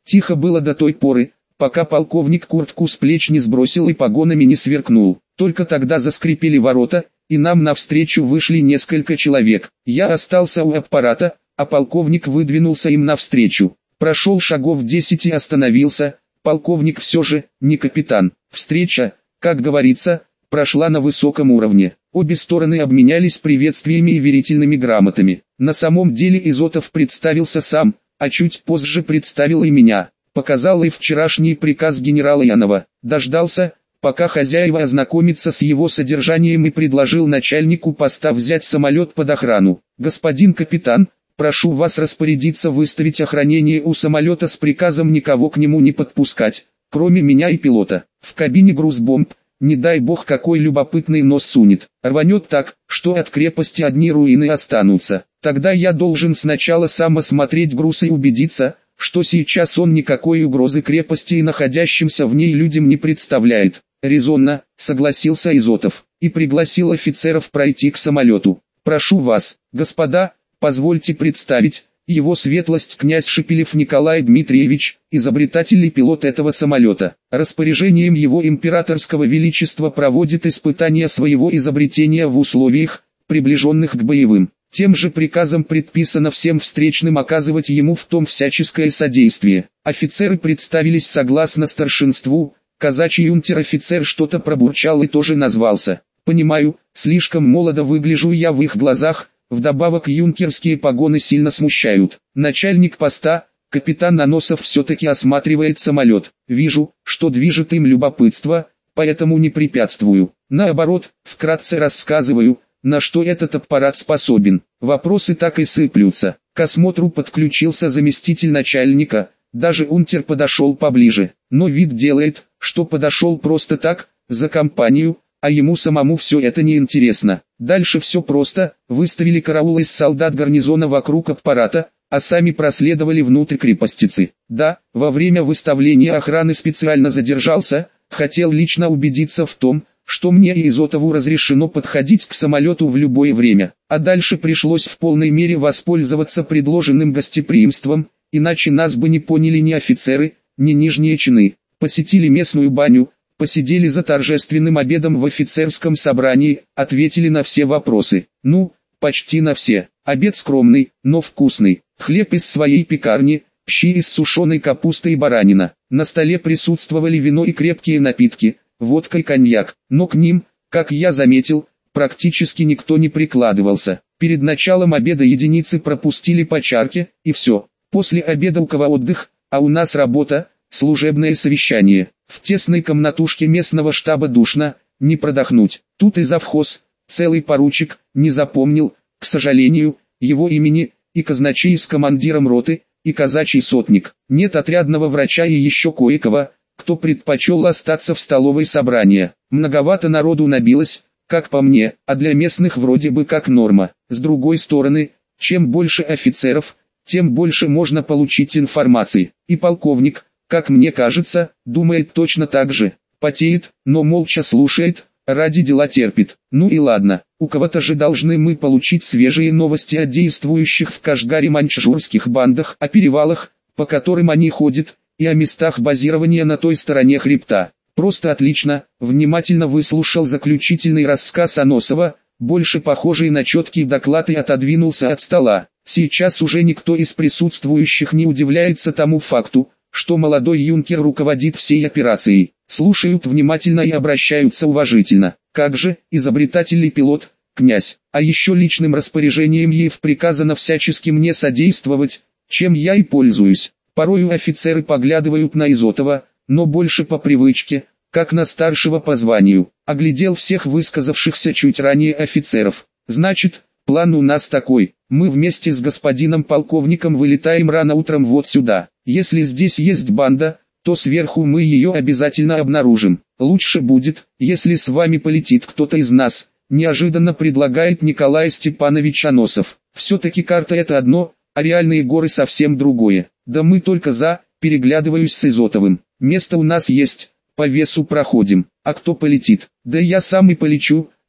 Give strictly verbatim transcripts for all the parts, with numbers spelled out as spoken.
Тихо было до той поры, пока полковник куртку с плеч не сбросил и погонами не сверкнул. Только тогда заскрипели ворота, и нам навстречу вышли несколько человек. Я остался у аппарата, а полковник выдвинулся им навстречу. Прошел шагов десять и остановился. Полковник все же, не капитан. Встреча, как говорится, прошла на высоком уровне. Обе стороны обменялись приветствиями и верительными грамотами. На самом деле Изотов представился сам, а чуть позже представил и меня. Показал и вчерашний приказ генерала Янова. Дождался, пока хозяева ознакомятся с его содержанием, и предложил начальнику поста взять самолет под охрану. «Господин капитан, прошу вас распорядиться выставить охранение у самолета с приказом никого к нему не подпускать, кроме меня и пилота. В кабине грузбомб, не дай бог какой любопытный нос сунет. Рванет так, что от крепости одни руины останутся. Тогда я должен сначала сам осмотреть груз и убедиться, что сейчас он никакой угрозы крепости и находящимся в ней людям не представляет». «Резонно», — согласился Изотов, и пригласил офицеров пройти к самолету. «Прошу вас, господа, позвольте представить, его светлость князь Шепелев Николай Дмитриевич, изобретатель и пилот этого самолета. Распоряжением его императорского величества проводит испытания своего изобретения в условиях, приближенных к боевым. Тем же приказом предписано всем встречным оказывать ему в том всяческое содействие». Офицеры представились согласно старшинству. Казачий унтер-офицер что-то пробурчал и тоже назвался. «Понимаю, слишком молодо выгляжу я в их глазах, вдобавок юнкерские погоны сильно смущают. Начальник поста, капитан Наносов, все-таки осматривает самолет. Вижу, что движет им любопытство, поэтому не препятствую. Наоборот, вкратце рассказываю, на что этот аппарат способен. Вопросы так и сыплются». К осмотру подключился заместитель начальника. Даже унтер подошел поближе, но вид делает, что подошел просто так, за компанию, а ему самому все это не интересно. Дальше все просто: выставили караул из солдат гарнизона вокруг аппарата, а сами проследовали внутрь крепостицы. Да, во время выставления охраны специально задержался, хотел лично убедиться в том, что мне и Изотову разрешено подходить к самолету в любое время. А дальше пришлось в полной мере воспользоваться предложенным гостеприимством, иначе нас бы не поняли ни офицеры, ни нижние чины. Посетили местную баню, посидели за торжественным обедом в офицерском собрании, ответили на все вопросы. Ну, почти на все. Обед скромный, но вкусный. Хлеб из своей пекарни, щи из сушеной капусты и баранина. На столе присутствовали вино и крепкие напитки, водка и коньяк, но к ним, как я заметил, практически никто не прикладывался. Перед началом обеда единицы пропустили по чарке, и все. После обеда у кого отдых, а у нас работа, служебное совещание. В тесной комнатушке местного штаба душно, не продохнуть. Тут и завхоз, целый поручик, не запомнил, к сожалению, его имени, и казначей с командиром роты, и казачий сотник. Нет отрядного врача и еще кое-кого, кто предпочел остаться в столовой собрания. Многовато народу набилось, как по мне, а для местных вроде бы как норма. С другой стороны, чем больше офицеров, тем больше можно получить информации. И полковник, как мне кажется, думает точно так же. Потеет, но молча слушает, ради дела терпит. Ну и ладно, у кого-то же должны мы получить свежие новости о действующих в Кашгаре маньчжурских бандах, о перевалах, по которым они ходят, и о местах базирования на той стороне хребта. Просто отлично. Внимательно выслушал заключительный рассказ Аносова, больше похожий на четкий доклад, и отодвинулся от стола. Сейчас уже никто из присутствующих не удивляется тому факту, что молодой юнкер руководит всей операцией. Слушают внимательно и обращаются уважительно. Как же, изобретатель и пилот, князь. А еще личным распоряжением ей приказано всячески мне содействовать, чем я и пользуюсь. Порою офицеры поглядывают на Изотова, но больше по привычке, как на старшего по званию. Оглядел всех высказавшихся чуть ранее офицеров. Значит, план у нас такой: мы вместе с господином полковником вылетаем рано утром вот сюда. Если здесь есть банда, то сверху мы ее обязательно обнаружим. Лучше будет, если с вами полетит кто-то из нас, неожиданно предлагает Николай Степанович Аносов. Все-таки карта это одно, а реальные горы совсем другое. Да мы только за, переглядываюсь с Изотовым. Место у нас есть, по весу проходим. А кто полетит? Да я сам и полечу,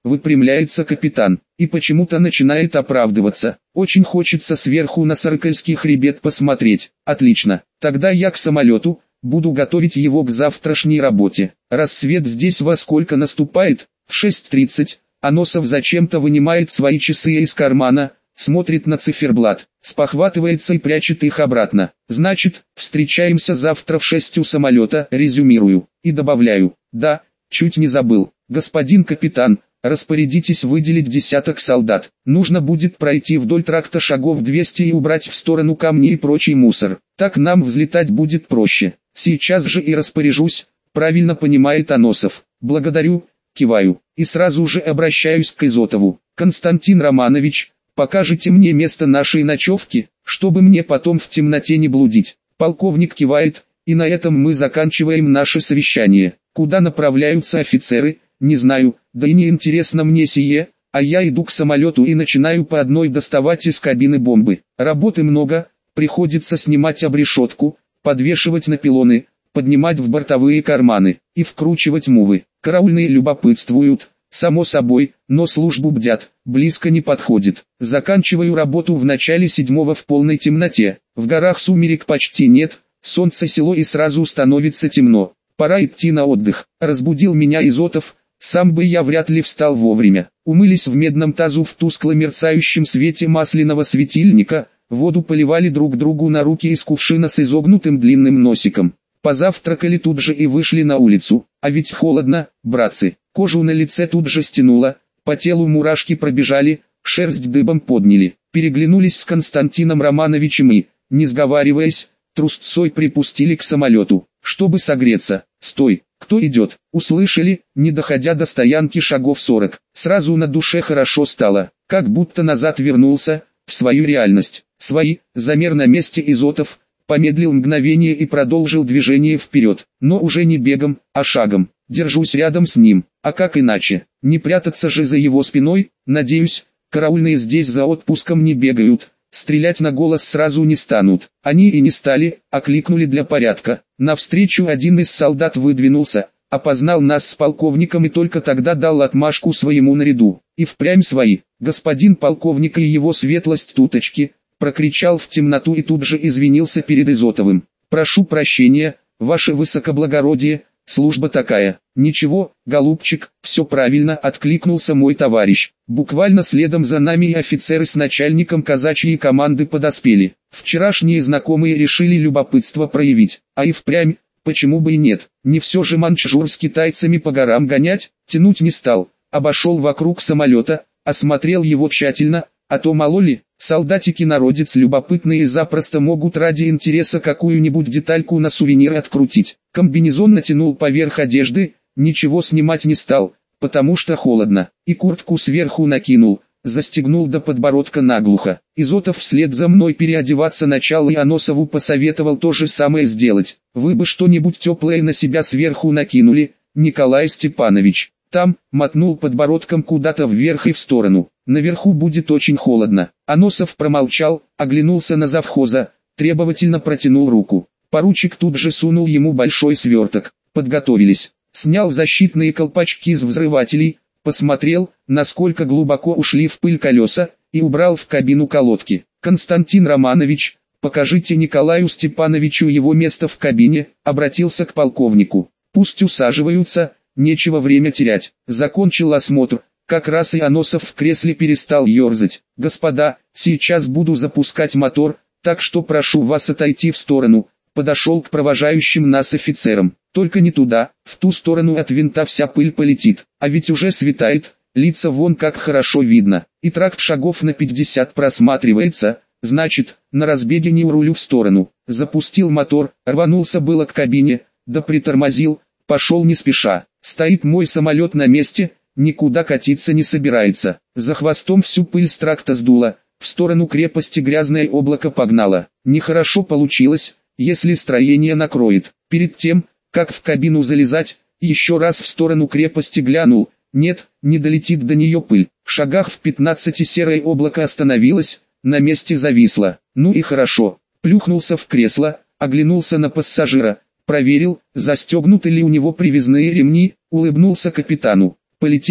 выпрямляется капитан, и почему-то начинает оправдываться. Очень хочется сверху на Сарыкальский хребет посмотреть. Отлично, тогда я к самолету, буду готовить его к завтрашней работе. Рассвет здесь во сколько наступает? В шесть тридцать. Аносов зачем-то вынимает свои часы из кармана, смотрит на циферблат, спохватывается и прячет их обратно. Значит, встречаемся завтра в шесть у самолета, резюмирую, и добавляю, да, чуть не забыл, господин капитан, распорядитесь выделить десяток солдат. Нужно будет пройти вдоль тракта шагов двести и убрать в сторону камни и прочий мусор. Так нам взлетать будет проще. Сейчас же и распоряжусь, правильно понимает Аносов. Благодарю, киваю, и сразу же обращаюсь к Изотову. Константин Романович, покажите мне место нашей ночевки, чтобы мне потом в темноте не блудить. Полковник кивает, и на этом мы заканчиваем наше совещание. Куда направляются офицеры, не знаю, да и не интересно мне сие, а я иду к самолету и начинаю по одной доставать из кабины бомбы. Работы много, приходится снимать обрешетку, подвешивать на пилоны, поднимать в бортовые карманы и вкручивать мувы. Караульные любопытствуют, само собой, но службу бдят, близко не подходит. Заканчиваю работу в начале седьмого в полной темноте. В горах сумерек почти нет, солнце село и сразу становится темно. Пора идти на отдых. Разбудил меня Изотов, сам бы я вряд ли встал вовремя. Умылись в медном тазу в тускло мерцающем свете масляного светильника, воду поливали друг другу на руки из кувшина с изогнутым длинным носиком. Позавтракали тут же и вышли на улицу. А ведь холодно, братцы. Кожу на лице тут же стянуло, по телу мурашки пробежали, шерсть дыбом подняли. Переглянулись с Константином Романовичем и, не сговариваясь, трусцой припустили к самолету, чтобы согреться. «Стой, кто идет?» Услышали, не доходя до стоянки шагов сорок. Сразу на душе хорошо стало, как будто назад вернулся, в свою реальность. Свои, замер на месте Изотов, помедлил мгновение и продолжил движение вперед, но уже не бегом, а шагом. Держусь рядом с ним, а как иначе? Не прятаться же за его спиной, надеюсь, караульные здесь за отпуском не бегают. Стрелять на голос сразу не станут. Они и не стали, окликнули для порядка. Навстречу один из солдат выдвинулся, опознал нас с полковником и только тогда дал отмашку своему наряду. И впрямь свои. Господин полковник и его светлость туточки, прокричал в темноту и тут же извинился перед Изотовым. Прошу прощения, ваше высокоблагородие, служба такая. Ничего, голубчик, все правильно, откликнулся мой товарищ. Буквально следом за нами и офицеры с начальником казачьей команды подоспели. Вчерашние знакомые решили любопытство проявить, а и впрямь, почему бы и нет. Не все же манчжур с китайцами по горам гонять, тянуть не стал. Обошел вокруг самолета, осмотрел его тщательно, а то мало ли, солдатики-народец любопытные запросто могут ради интереса какую-нибудь детальку на сувенир открутить. Комбинезон натянул поверх одежды, ничего снимать не стал, потому что холодно, и куртку сверху накинул, застегнул до подбородка наглухо. Изотов вслед за мной переодеваться начал и Аносову посоветовал то же самое сделать. Вы бы что-нибудь теплое на себя сверху накинули, Николай Степанович. Там, мотнул подбородком куда-то вверх и в сторону. Наверху будет очень холодно. Аносов промолчал, оглянулся на завхоза, требовательно протянул руку. Поручик тут же сунул ему большой сверток. Подготовились. Снял защитные колпачки с взрывателей, посмотрел, насколько глубоко ушли в пыль колеса, и убрал в кабину колодки. Константин Романович, покажите Николаю Степановичу его место в кабине, обратился к полковнику. Пусть усаживаются, нечего время терять. Закончил осмотр. Как раз и Аносов в кресле перестал ерзать. «Господа, сейчас буду запускать мотор, так что прошу вас отойти в сторону». Подошел к провожающим нас офицерам. «Только не туда, в ту сторону от винта вся пыль полетит. А ведь уже светает, лица вон как хорошо видно. И тракт шагов на пятьдесят просматривается, значит, на разбеге не урулю в сторону». Запустил мотор, рванулся было к кабине, да притормозил, пошел не спеша. Стоит мой самолет на месте, никуда катиться не собирается. За хвостом всю пыль с тракта сдуло, в сторону крепости грязное облако погнало. Нехорошо получилось, если строение накроет. Перед тем, как в кабину залезать, еще раз в сторону крепости глянул. Нет, не долетит до нее пыль. В шагах в пятнадцати серое облако остановилось, на месте зависло. Ну и хорошо. Плюхнулся в кресло, оглянулся на пассажира, проверил, застегнуты ли у него привязные ремни, улыбнулся капитану. Полетели,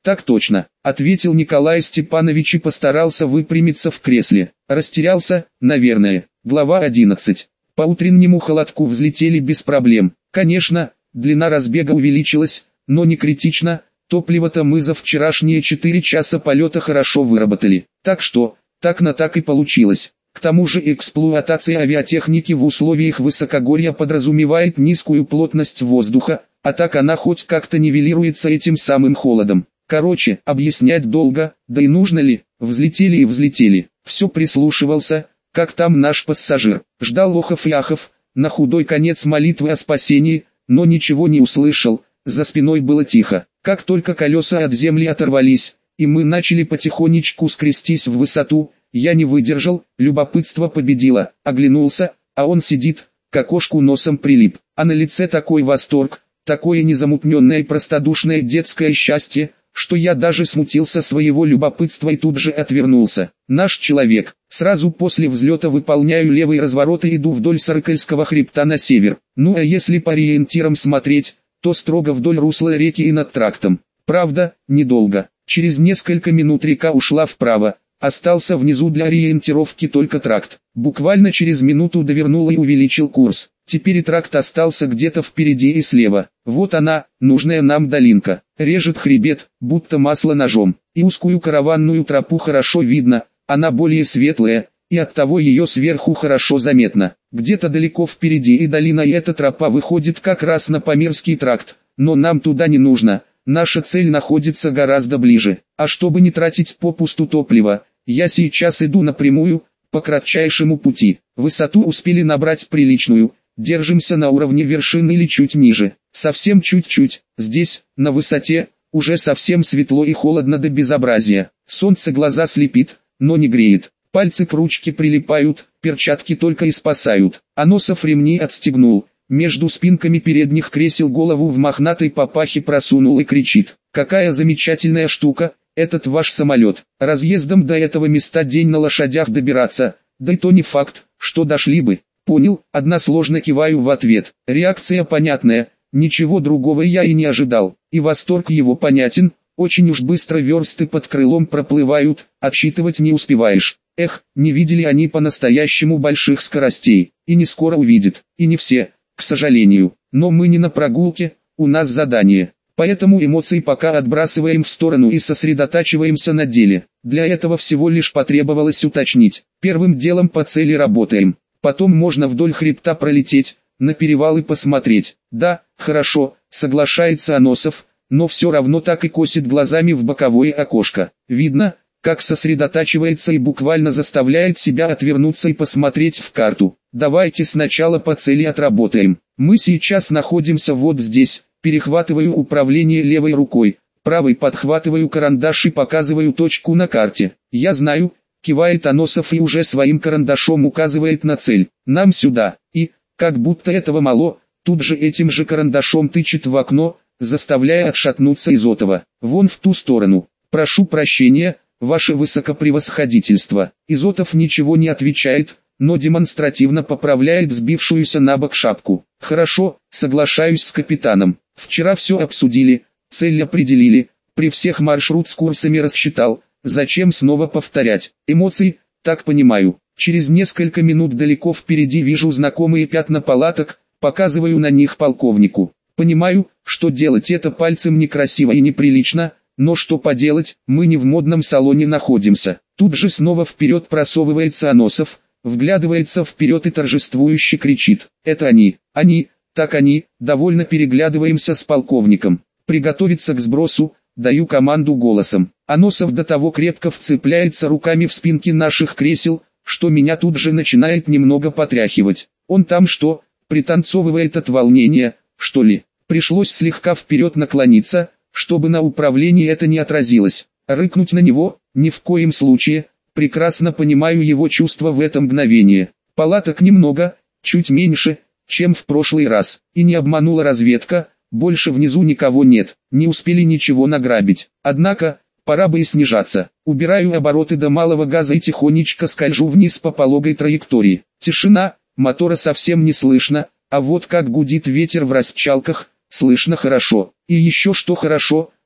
Так точно, ответил Николай Степанович и постарался выпрямиться в кресле. Растерялся, наверное. Глава одиннадцать. По утреннему холодку взлетели без проблем. Конечно, длина разбега увеличилась, но не критично. Топливо-то мы за вчерашние четыре часа полета хорошо выработали. Так что, так на так и получилось. К тому же эксплуатация авиатехники в условиях высокогорья подразумевает низкую плотность воздуха, а так она хоть как-то нивелируется этим самым холодом. Короче, объяснять долго, да и нужно ли, взлетели и взлетели. Все прислушивался, как там наш пассажир. Ждал охов и ахов, на худой конец молитвы о спасении, но ничего не услышал, за спиной было тихо. Как только колеса от земли оторвались, и мы начали потихонечку скрестись в высоту, я не выдержал, любопытство победило, оглянулся, а он сидит, к окошку носом прилип, а на лице такой восторг, такое незамутненное и простодушное детское счастье, что я даже смутился своего любопытства и тут же отвернулся. Наш человек. Сразу после взлета выполняю левый разворот и иду вдоль Сарыкальского хребта на север. Ну а если по ориентирам смотреть, то строго вдоль русла реки и над трактом. Правда, недолго. Через несколько минут река ушла вправо. Остался внизу для ориентировки только тракт. Буквально через минуту довернул и увеличил курс. Теперь и тракт остался где-то впереди и слева. Вот она, нужная нам долинка. Режет хребет, будто масло ножом. И узкую караванную тропу хорошо видно, она более светлая, и оттого ее сверху хорошо заметно. Где-то далеко впереди и долина, и эта тропа выходит как раз на Памирский тракт. Но нам туда не нужно, наша цель находится гораздо ближе. А чтобы не тратить попусту топливо, я сейчас иду напрямую, по кратчайшему пути. Высоту успели набрать приличную. Держимся на уровне вершины или чуть ниже, совсем чуть-чуть. Здесь, на высоте, уже совсем светло и холодно до безобразия. Солнце глаза слепит, но не греет. Пальцы к ручке прилипают, перчатки только и спасают. А носов ремни отстегнул. Между спинками передних кресел голову в мохнатой папахе просунул и кричит: «Какая замечательная штука, этот ваш самолет! Разъездом до этого места день на лошадях добираться, да и то не факт, что дошли бы». Понял, односложно киваю в ответ. Реакция понятная, ничего другого я и не ожидал. И восторг его понятен, очень уж быстро версты под крылом проплывают, отсчитывать не успеваешь. Эх, не видели они по-настоящему больших скоростей, и не скоро увидят, и не все, к сожалению. Но мы не на прогулке, у нас задание. Поэтому эмоции пока отбрасываем в сторону и сосредотачиваемся на деле. Для этого всего лишь потребовалось уточнить. Первым делом по цели работаем. Потом можно вдоль хребта пролететь, на перевалы посмотреть. Да, хорошо, соглашается Аносов, но все равно так и косит глазами в боковое окошко. Видно, как сосредотачивается и буквально заставляет себя отвернуться и посмотреть в карту. Давайте сначала по цели отработаем. Мы сейчас находимся вот здесь, перехватываю управление левой рукой, правой подхватываю карандаш и показываю точку на карте. Я знаю, кивает Аносов и уже своим карандашом указывает на цель. Нам сюда. И, как будто этого мало, тут же этим же карандашом тычет в окно, заставляя отшатнуться Изотова. Вон в ту сторону. Прошу прощения, ваше высокопревосходительство. Изотов ничего не отвечает, но демонстративно поправляет сбившуюся на бок шапку. Хорошо, соглашаюсь с капитаном. Вчера все обсудили, цель определили, при всех маршрут с курсами рассчитал. Зачем снова повторять? Эмоции, так понимаю. Через несколько минут далеко впереди вижу знакомые пятна палаток, показываю на них полковнику. Понимаю, что делать это пальцем некрасиво и неприлично, но что поделать, мы не в модном салоне находимся. Тут же снова вперед просовывается Аносов, вглядывается вперед и торжествующе кричит: «Это они, они, так они!» Довольно переглядываемся с полковником. Приготовиться к сбросу. Даю команду голосом. Аносов до того крепко вцепляется руками в спинки наших кресел, что меня тут же начинает немного потряхивать. Он там что, пританцовывает от волнения, что ли? Пришлось слегка вперед наклониться, чтобы на управлении это не отразилось. Рыкнуть на него, ни в коем случае, прекрасно понимаю его чувства в это мгновение. Палаток немного, чуть меньше, чем в прошлый раз, и не обманула разведка. Больше внизу никого нет, не успели ничего награбить. Однако, пора бы и снижаться. Убираю обороты до малого газа и тихонечко скольжу вниз по пологой траектории. Тишина, мотора совсем не слышно, а вот как гудит ветер в расчалках, слышно хорошо. И еще что хорошо,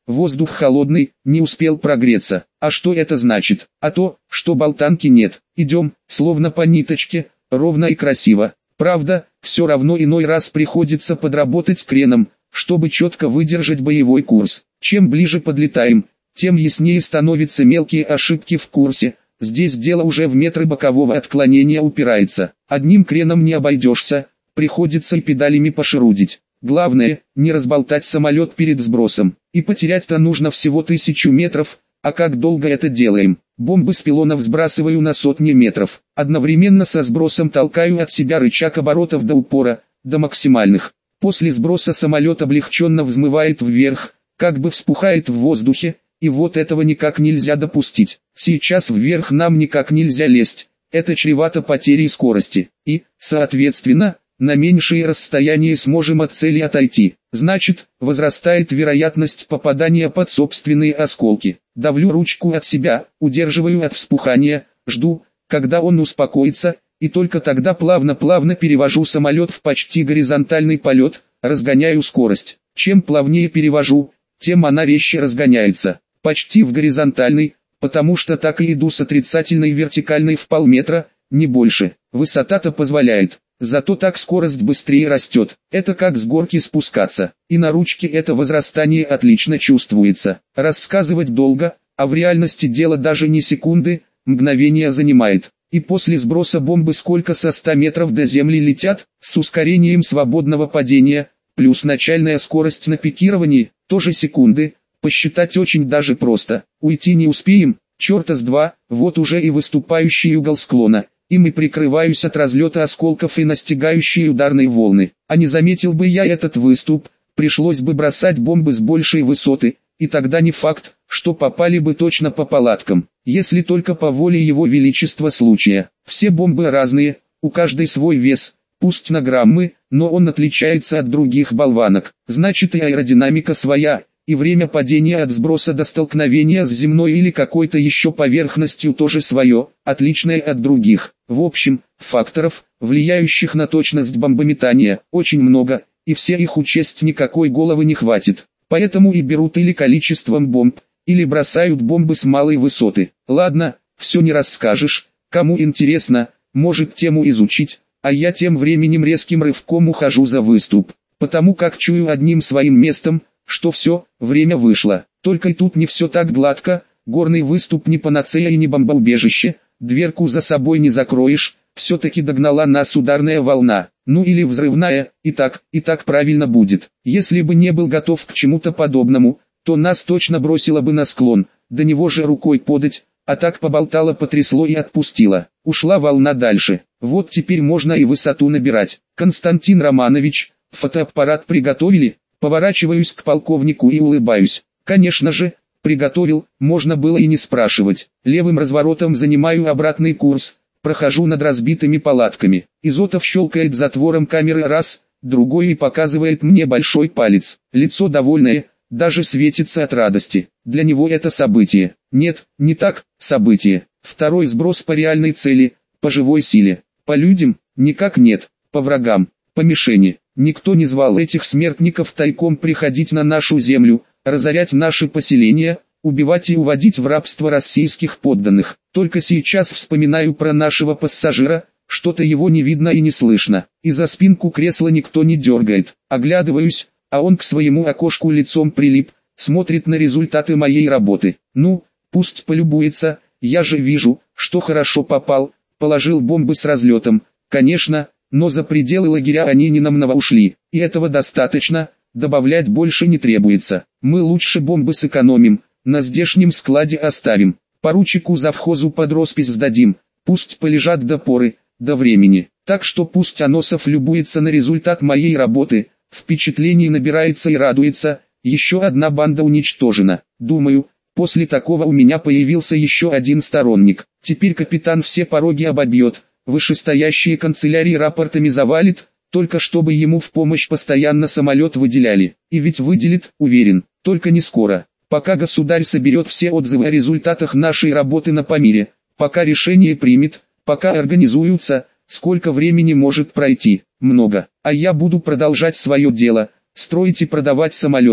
Воздух холодный, не успел прогреться. А что это значит? А то, что болтанки нет. Идем, словно по ниточке, ровно и красиво. Правда, все равно иной раз приходится подработать креном, чтобы четко выдержать боевой курс. Чем ближе подлетаем, тем яснее становятся мелкие ошибки в курсе. Здесь дело уже в метры бокового отклонения упирается. Одним креном не обойдешься, приходится и педалями пошерудить. Главное, не разболтать самолет перед сбросом. И потерять-то нужно всего тысячу метров, а как долго это делаем? Бомбы с пилонов сбрасываю на сотни метров. Одновременно со сбросом толкаю от себя рычаг оборотов до упора, до максимальных. После сброса самолет облегченно взмывает вверх, как бы вспухает в воздухе, и вот этого никак нельзя допустить. Сейчас вверх нам никак нельзя лезть, это чревато потерей скорости. И, соответственно, на меньшие расстояния сможем от цели отойти. Значит, возрастает вероятность попадания под собственные осколки. Давлю ручку от себя, удерживаю от вспухания, жду, когда он успокоится, и только тогда плавно-плавно перевожу самолет в почти горизонтальный полет, разгоняю скорость. Чем плавнее перевожу, тем она резче разгоняется. Почти в горизонтальный, потому что так и иду с отрицательной вертикальной в полметра, не больше. Высота-то позволяет. Зато так скорость быстрее растет. Это как с горки спускаться. И на ручке это возрастание отлично чувствуется. Рассказывать долго, а в реальности дело даже не секунды, мгновение занимает. И после сброса бомбы сколько со ста метров до земли летят, с ускорением свободного падения, плюс начальная скорость на пикировании, тоже секунды, посчитать очень даже просто. Уйти не успеем, черта с два, вот уже и выступающий угол склона. Им и прикрываюсь от разлета осколков и настигающие ударные волны. А не заметил бы я этот выступ, пришлось бы бросать бомбы с большей высоты, и тогда не факт, что попали бы точно по палаткам, если только по воле его величества случая. Все бомбы разные, у каждой свой вес, пусть на граммы, но он отличается от других болванок. Значит и аэродинамика своя, и время падения от сброса до столкновения с земной или какой-то еще поверхностью тоже свое, отличное от других. В общем, факторов, влияющих на точность бомбометания, очень много, и все их учесть никакой головы не хватит. Поэтому и берут или количеством бомб, или бросают бомбы с малой высоты. Ладно, все не расскажешь, кому интересно, может тему изучить, а я тем временем резким рывком ухожу за выступ, потому как чую одним своим местом, что все, время вышло. Только и тут не все так гладко, горный выступ не панацея и не бомбоубежище, дверку за собой не закроешь, все-таки догнала нас ударная волна, ну или взрывная, и так, и так правильно будет. Если бы не был готов к чему-то подобному, то нас точно бросило бы на склон, до него же рукой подать, а так поболтало, потрясло и отпустило. Ушла волна дальше, вот теперь можно и высоту набирать. Константин Романович, фотоаппарат приготовили? Поворачиваюсь к полковнику и улыбаюсь. Конечно же, приготовил, можно было и не спрашивать. Левым разворотом занимаю обратный курс, прохожу над разбитыми палатками. Изотов щелкает затвором камеры раз, другой и показывает мне большой палец. Лицо довольное, даже светится от радости. Для него это событие. Нет, не так, событие. Второй сброс по реальной цели, по живой силе. По людям, никак нет, по врагам, по мишени. Никто не звал этих смертников тайком приходить на нашу землю, разорять наши поселения, убивать и уводить в рабство российских подданных. Только сейчас вспоминаю про нашего пассажира, что-то его не видно и не слышно. И за спинку кресла никто не дергает. Оглядываюсь, а он к своему окошку лицом прилип, смотрит на результаты моей работы. Ну, пусть полюбуется, я же вижу, что хорошо попал, положил бомбы с разлетом, конечно. Но за пределы лагеря они ненамного ушли, и этого достаточно, добавлять больше не требуется. Мы лучше бомбы сэкономим, на здешнем складе оставим. Поручику завхозу под роспись сдадим, пусть полежат до поры, до времени. Так что пусть Аносов любуется на результат моей работы, впечатлений набирается и радуется, еще одна банда уничтожена. Думаю, после такого у меня появился еще один сторонник. Теперь капитан все пороги обобьет. Вышестоящие канцелярии рапортами завалит, только чтобы ему в помощь постоянно самолет выделяли. И ведь выделит, уверен, только не скоро. Пока государь соберет все отзывы о результатах нашей работы на Памире, пока решение примет, пока организуются, сколько времени может пройти? Много. А я буду продолжать свое дело, строить и продавать самолеты,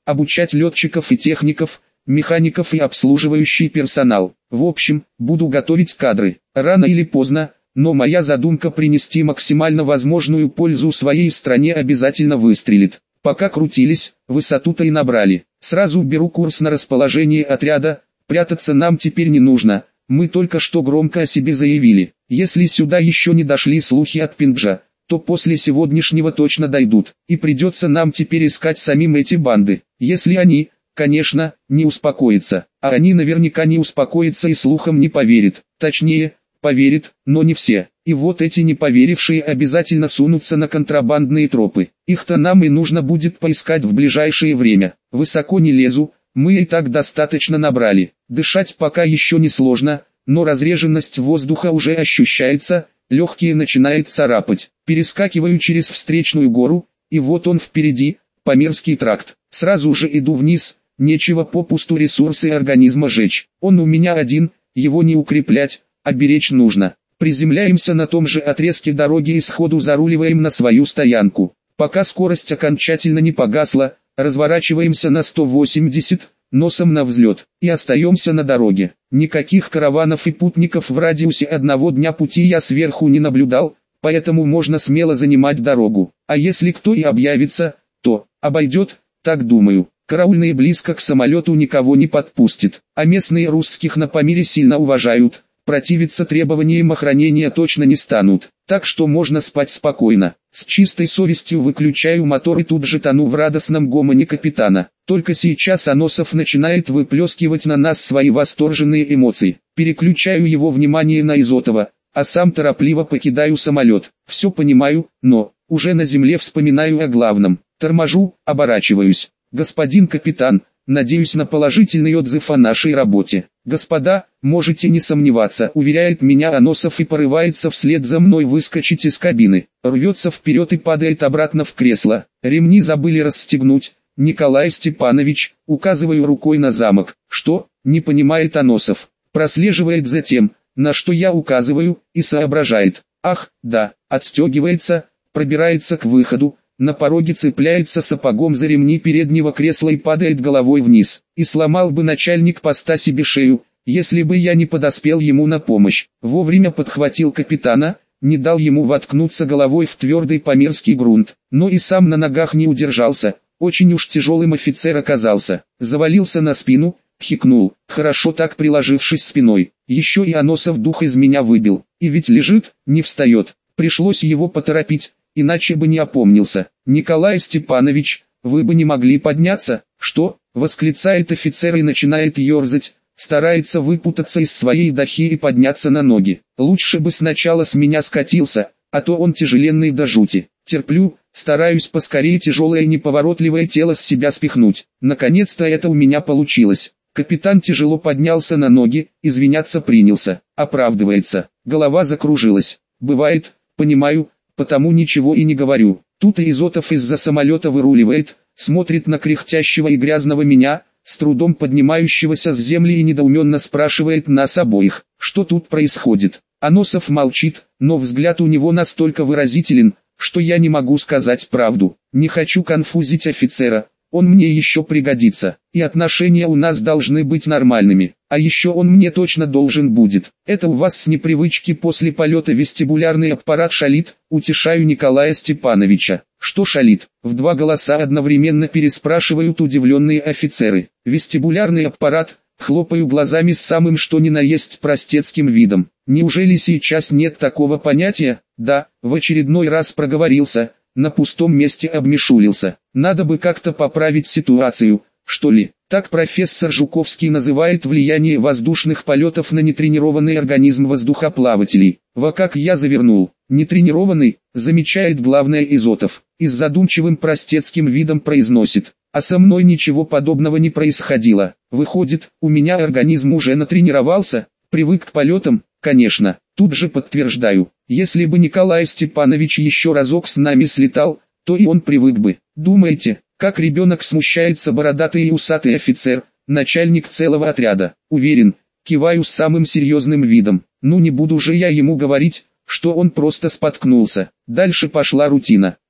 обучать летчиков и техников, механиков и обслуживающий персонал. В общем, буду готовить кадры. Рано или поздно, но моя задумка принести максимально возможную пользу своей стране обязательно выстрелит. Пока крутились, высоту-то и набрали. Сразу беру курс на расположение отряда, прятаться нам теперь не нужно. Мы только что громко о себе заявили. Если сюда еще не дошли слухи от Пинджа, то после сегодняшнего точно дойдут. И придется нам теперь искать самим эти банды. Если они, конечно, не успокоятся. А они наверняка не успокоятся и слухам не поверят. Точнее, поверят, но не все. И вот эти не поверившие обязательно сунутся на контрабандные тропы. Их-то нам и нужно будет поискать в ближайшее время. Высоко не лезу, мы и так достаточно набрали. Дышать пока еще не сложно, но разреженность воздуха уже ощущается, легкие начинает царапать. Перескакиваю через встречную гору, и вот он впереди, Памирский тракт. Сразу же иду вниз, нечего попусту ресурсы организма жечь. Он у меня один, его не укреплять, а беречь нужно. Приземляемся на том же отрезке дороги и сходу заруливаем на свою стоянку. Пока скорость окончательно не погасла, разворачиваемся на сто восемьдесят, носом на взлет, и остаемся на дороге. Никаких караванов и путников в радиусе одного дня пути я сверху не наблюдал, поэтому можно смело занимать дорогу. А если кто и объявится, то обойдет, так думаю. Караульные близко к самолету никого не подпустят, а местные русских на Памире сильно уважают. Противиться требованиям охранения точно не станут, так что можно спать спокойно. С чистой совестью выключаю мотор и тут же тону в радостном гомоне капитана. Только сейчас Аносов начинает выплескивать на нас свои восторженные эмоции. Переключаю его внимание на Изотова, а сам торопливо покидаю самолет. Все понимаю, но уже на земле вспоминаю о главном. Торможу, оборачиваюсь. Господин капитан, надеюсь на положительный отзыв о нашей работе. Господа, можете не сомневаться, уверяет меня Аносов и порывается вслед за мной выскочить из кабины. Рвется вперед и падает обратно в кресло. Ремни забыли расстегнуть. Николай Степанович, указываю рукой на замок. Что, не понимает Аносов. Прослеживает за тем, на что я указываю, и соображает. Ах, да, отстегивается, пробирается к выходу. На пороге цепляется сапогом за ремни переднего кресла и падает головой вниз. И сломал бы начальник поста себе шею, если бы я не подоспел ему на помощь. Вовремя подхватил капитана, не дал ему воткнуться головой в твердый памирский грунт. Но и сам на ногах не удержался, очень уж тяжелым офицер оказался. Завалился на спину, хикнул, хорошо так приложившись спиной. Еще и Аносов дух из меня выбил. И ведь лежит, не встает. Пришлось его поторопить. Иначе бы не опомнился. Николай Степанович, вы бы не могли подняться? Что? Восклицает офицер и начинает ерзать, старается выпутаться из своей дахи и подняться на ноги. Лучше бы сначала с меня скатился, а то он тяжеленный до жути. Терплю, стараюсь поскорее тяжелое неповоротливое тело с себя спихнуть. Наконец-то это у меня получилось. Капитан тяжело поднялся на ноги, извиняться принялся, оправдывается. Голова закружилась. Бывает, понимаю, потому ничего и не говорю. Тут и Изотов из-за самолета выруливает, смотрит на кряхтящего и грязного меня, с трудом поднимающегося с земли и недоуменно спрашивает нас обоих, что тут происходит. Аносов молчит, но взгляд у него настолько выразителен, что я не могу сказать правду. Не хочу конфузить офицера, он мне еще пригодится, и отношения у нас должны быть нормальными. А еще он мне точно должен будет. Это у вас с непривычки после полета вестибулярный аппарат шалит, утешаю Николая Степановича. Что шалит? В два голоса одновременно переспрашивают удивленные офицеры. Вестибулярный аппарат, хлопаю глазами с самым что ни на есть простецким видом. Неужели сейчас нет такого понятия? Да, в очередной раз проговорился, на пустом месте обмешулился. Надо бы как-то поправить ситуацию, что ли. Так профессор Жуковский называет влияние воздушных полетов на нетренированный организм воздухоплавателей. Во как я завернул. Нетренированный, замечает главное Изотов, и с задумчивым простецким видом произносит. А со мной ничего подобного не происходило. Выходит, у меня организм уже натренировался, привык к полетам, конечно. Тут же подтверждаю, если бы Николай Степанович еще разок с нами слетал, то и он привык бы. Думаете, как ребенок смущается бородатый и усатый офицер, начальник целого отряда? Уверен, киваю с самым серьезным видом. Ну не буду же я ему говорить, что он просто споткнулся. Дальше пошла рутина.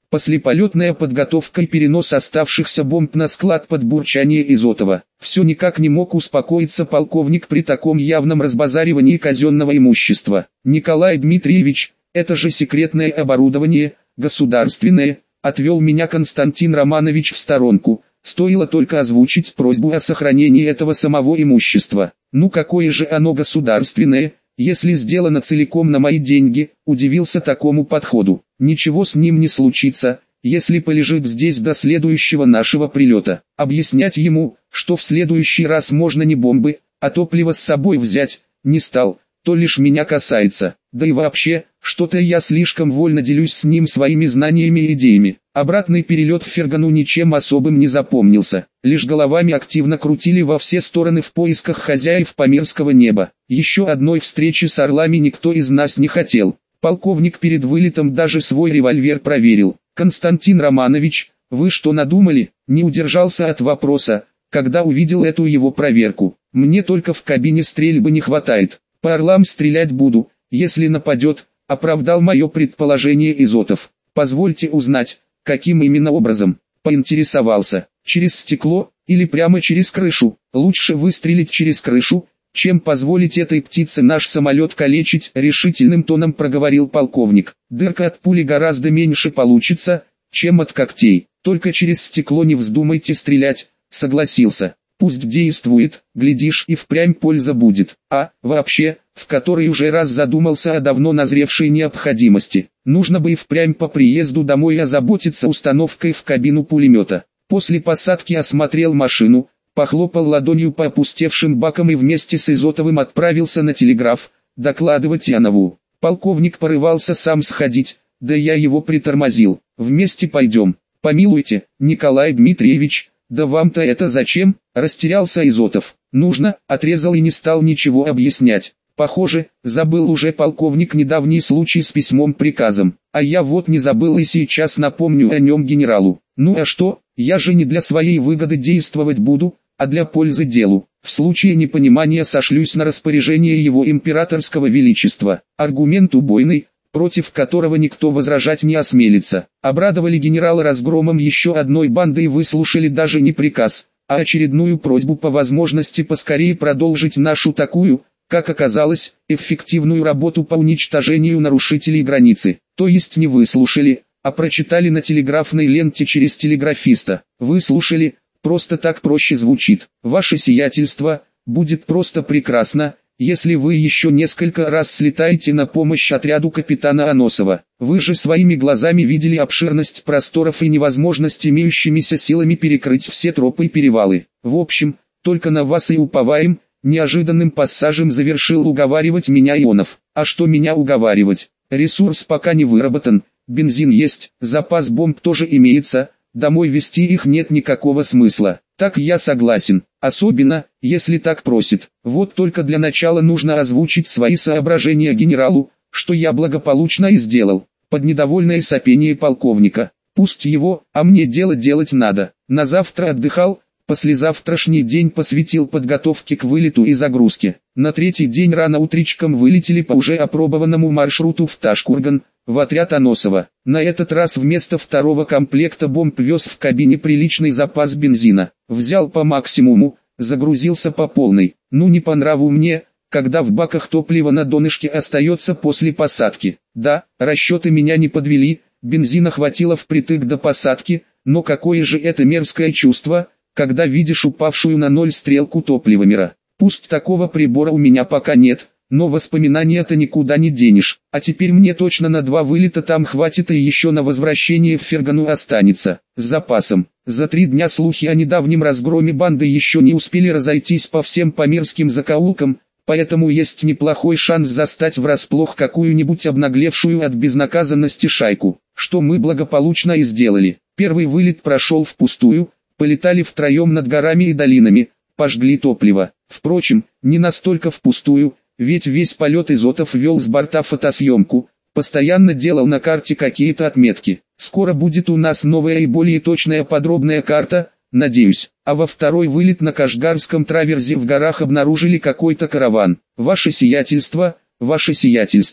Послеполетная подготовка и перенос оставшихся бомб на склад под бурчание Изотова. Все никак не мог успокоиться полковник при таком явном разбазаривании казенного имущества. «Николай Дмитриевич, это же секретное оборудование, государственное», отвел меня Константин Романович в сторонку. Стоило только озвучить просьбу о сохранении этого самого имущества. «Ну какое же оно государственное, если сделано целиком на мои деньги», удивился такому подходу. «Ничего с ним не случится, если полежит здесь до следующего нашего прилета». Объяснять ему, что в следующий раз можно не бомбы, а топливо с собой взять, не стал, то лишь меня касается. Да и вообще, что-то я слишком вольно делюсь с ним своими знаниями и идеями. Обратный перелет в Фергану ничем особым не запомнился, лишь головами активно крутили во все стороны в поисках хозяев померского неба. Еще одной встречи с орлами никто из нас не хотел. Полковник перед вылетом даже свой револьвер проверил. «Константин Романович, вы что надумали?» Не удержался от вопроса, когда увидел эту его проверку. «Мне только в кабине стрельбы не хватает. По орлам стрелять буду, если нападет», оправдал мое предположение Изотов. «Позвольте узнать, каким именно образом?» Поинтересовался. «Через стекло, или прямо через крышу?» «Лучше выстрелить через крышу, чем позволить этой птице наш самолет калечить», решительным тоном проговорил полковник. «Дырка от пули гораздо меньше получится, чем от когтей. Только через стекло не вздумайте стрелять», согласился. «Пусть действует, глядишь, и впрямь польза будет. А, вообще, в который уже раз задумался о давно назревшей необходимости. Нужно бы и впрямь по приезду домой озаботиться установкой в кабину пулемета». После посадки осмотрел машину, похлопал ладонью по опустевшим бакам и вместе с Изотовым отправился на телеграф, докладывать Янову. Полковник порывался сам сходить, да я его притормозил. «Вместе пойдем». «Помилуйте, Николай Дмитриевич, да вам-то это зачем?» Растерялся Изотов. «Нужно», отрезал и не стал ничего объяснять. Похоже, забыл уже полковник недавний случай с письмом-приказом. А я вот не забыл и сейчас напомню о нем генералу. «Ну а что, я же не для своей выгоды действовать буду, а для пользы делу. В случае непонимания сошлюсь на распоряжение его императорского величества». Аргумент убойный, против которого никто возражать не осмелится. Обрадовали генерала разгромом еще одной банды и выслушали даже не приказ, а очередную просьбу по возможности поскорее продолжить нашу такую, как оказалось, эффективную работу по уничтожению нарушителей границы. То есть не выслушали, а прочитали на телеграфной ленте через телеграфиста. Выслушали, просто так проще звучит. «Ваше сиятельство, будет просто прекрасно, если вы еще несколько раз слетаете на помощь отряду капитана Аносова. Вы же своими глазами видели обширность просторов и невозможность имеющимися силами перекрыть все тропы и перевалы. В общем, только на вас и уповаем», неожиданным пассажем завершил уговаривать меня Ионов. «А что меня уговаривать? Ресурс пока не выработан, бензин есть, запас бомб тоже имеется, домой везти их нет никакого смысла». «Так я согласен, особенно, если так просит. Вот только для начала нужно озвучить свои соображения генералу, что я благополучно и сделал». Под недовольное сопение полковника. «Пусть его, а мне дело делать надо». На завтра отдыхал, послезавтрашний день посвятил подготовке к вылету и загрузке. На третий день рано утречком вылетели по уже опробованному маршруту в Ташкурган, в отряд Аносова. На этот раз вместо второго комплекта бомб вез в кабине приличный запас бензина. Взял по максимуму, загрузился по полной. Ну не по нраву мне, когда в баках топливо на донышке остается после посадки. Да, расчеты меня не подвели, бензина хватило впритык до посадки, но какое же это мерзкое чувство, когда видишь упавшую на ноль стрелку топливомера. Пусть такого прибора у меня пока нет, но воспоминания-то никуда не денешь. А теперь мне точно на два вылета там хватит и еще на возвращение в Фергану останется, с запасом. За три дня слухи о недавнем разгроме банды еще не успели разойтись по всем померским закоулкам, поэтому есть неплохой шанс застать врасплох какую-нибудь обнаглевшую от безнаказанности шайку, что мы благополучно и сделали. Первый вылет прошел впустую, полетали втроем над горами и долинами, пожгли топливо. Впрочем, не настолько впустую, ведь весь полет Изотов вел с борта фотосъемку, постоянно делал на карте какие-то отметки. Скоро будет у нас новая и более точная подробная карта, надеюсь. А во второй вылет на Кашгарском траверзе в горах обнаружили какой-то караван. «Ваше сиятельство, ваше сиятельство,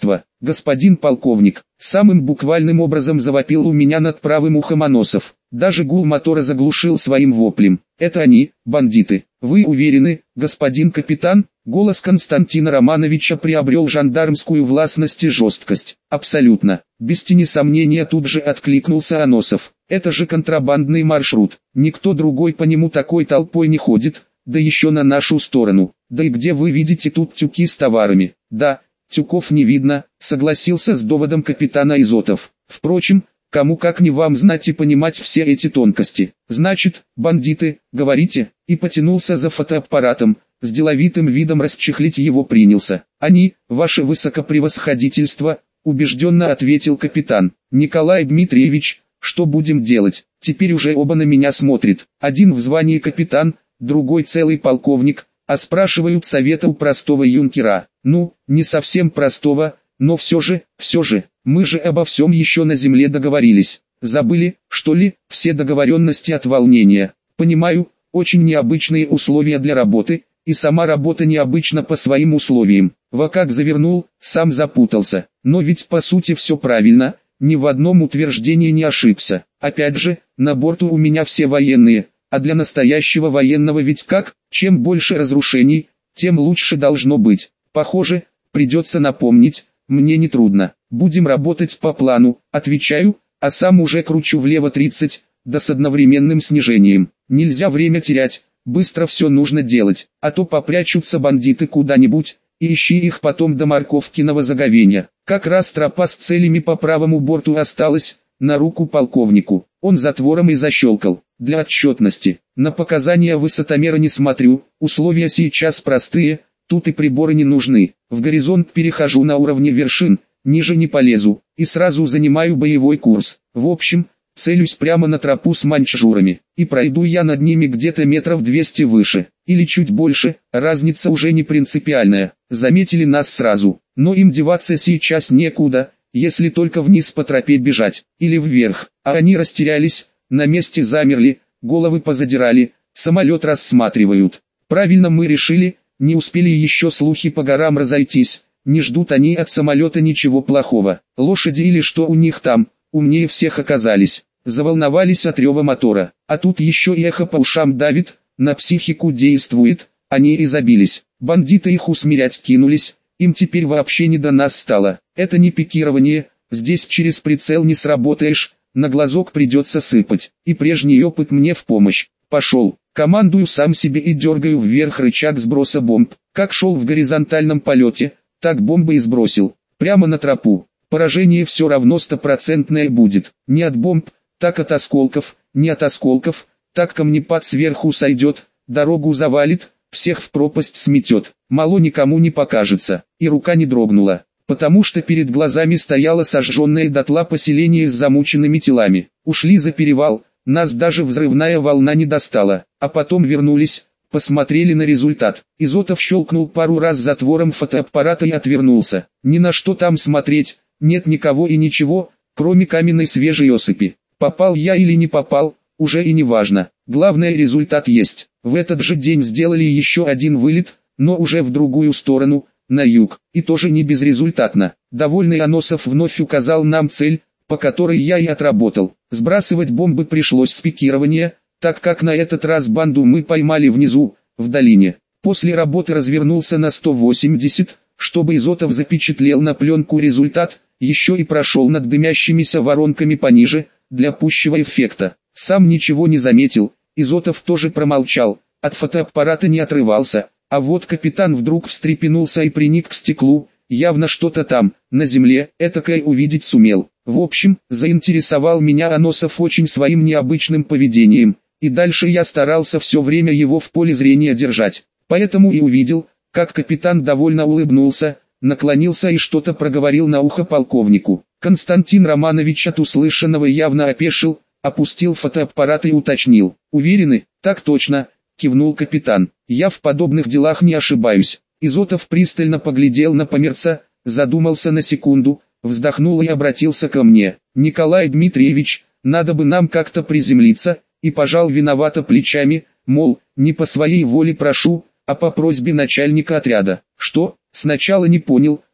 господин полковник, самым буквальным образом завопил у меня над правым ухом Аносов. Даже гул мотора заглушил своим воплем. Это они, бандиты. Вы уверены, господин капитан? Голос Константина Романовича приобрел жандармскую властность и жесткость. Абсолютно. Без тени сомнения тут же откликнулся Аносов. Это же контрабандный маршрут. Никто другой по нему такой толпой не ходит, да еще на нашу сторону. Да и где вы видите тут тюки с товарами? Да, тюков не видно, согласился с доводом капитана Изотов. Впрочем, кому как не вам знать и понимать все эти тонкости. Значит, бандиты, говорите, и потянулся за фотоаппаратом, с деловитым видом расчехлить его принялся. Они, ваше высокопревосходительство, убежденно ответил капитан. Николай Дмитриевич, что будем делать? Теперь уже оба на меня смотрят. Один в звании капитан, другой целый полковник, а спрашивают совета у простого юнкера. Ну, не совсем простого, но все же, все же, мы же обо всем еще на земле договорились. Забыли, что ли, все договоренности от волнения? Понимаю, очень необычные условия для работы, и сама работа необычна по своим условиям. Во как завернул, сам запутался. Но ведь по сути все правильно, ни в одном утверждении не ошибся. Опять же, на борту у меня все военные, а для настоящего военного ведь как, чем больше разрушений, тем лучше должно быть. Похоже, придется напомнить, мне не трудно. Будем работать по плану, отвечаю, а сам уже кручу влево тридцать, да с одновременным снижением. Нельзя время терять, быстро все нужно делать, а то попрячутся бандиты куда-нибудь, и ищи их потом до морковкиного заговения. Как раз тропа с целями по правому борту осталась, на руку полковнику. Он затвором и защелкал. Для отчетности. На показания высотомера не смотрю, условия сейчас простые, тут и приборы не нужны. В горизонт перехожу на уровне вершин, ниже не полезу, и сразу занимаю боевой курс. В общем, целюсь прямо на тропу с маньчжурами, и пройду я над ними где-то метров двести выше, или чуть больше, разница уже не принципиальная. Заметили нас сразу, но им деваться сейчас некуда, если только вниз по тропе бежать, или вверх, а они растерялись, на месте замерли, головы позадирали, самолет рассматривают. Правильно мы решили, не успели еще слухи по горам разойтись, не ждут они от самолета ничего плохого. Лошади или что у них там, умнее всех оказались, заволновались от рева мотора, а тут еще и эхо по ушам давит, на психику действует, они и забились. Бандиты их усмирять кинулись, им теперь вообще не до нас стало. Это не пикирование, здесь через прицел не сработаешь, на глазок придется сыпать, и прежний опыт мне в помощь. Пошел, командую сам себе и дергаю вверх рычаг сброса бомб. Как шел в горизонтальном полете, так бомбы и сбросил, прямо на тропу. Поражение все равно стопроцентное будет, не от бомб, так от осколков, не от осколков, так камнепад сверху сойдет, дорогу завалит, всех в пропасть сметет, мало никому не покажется, и рука не дрогнула, потому что перед глазами стояло сожженное дотла поселение с замученными телами. Ушли за перевал, нас даже взрывная волна не достала, а потом вернулись, посмотрели на результат. Изотов щелкнул пару раз затвором фотоаппарата и отвернулся. Ни на что там смотреть, нет никого и ничего, кроме каменной свежей осыпи. Попал я или не попал, уже и не важно. Главное, результат есть. В этот же день сделали еще один вылет, но уже в другую сторону, на юг, и тоже не безрезультатно. Довольный Аносов вновь указал нам цель, по которой я и отработал. Сбрасывать бомбы пришлось с пикирования, так как на этот раз банду мы поймали внизу, в долине. После работы развернулся на сто восемьдесят, чтобы Изотов запечатлел на пленку результат, еще и прошел над дымящимися воронками пониже, для пущего эффекта. Сам ничего не заметил, Изотов тоже промолчал, от фотоаппарата не отрывался, а вот капитан вдруг встрепенулся и приник к стеклу, явно что-то там, на земле, этакое увидеть сумел. В общем, заинтересовал меня Аносов очень своим необычным поведением, и дальше я старался все время его в поле зрения держать, поэтому и увидел, как капитан довольно улыбнулся, наклонился и что-то проговорил на ухо полковнику. Константин Романович от услышанного явно опешил, опустил фотоаппарат и уточнил. «Уверены?» «Так точно», — кивнул капитан. «Я в подобных делах не ошибаюсь». Изотов пристально поглядел на померца, задумался на секунду, вздохнул и обратился ко мне. «Николай Дмитриевич, надо бы нам как-то приземлиться», и пожал виновато плечами, мол, не по своей воле прошу, а по просьбе начальника отряда. «Что?» Сначала не понял,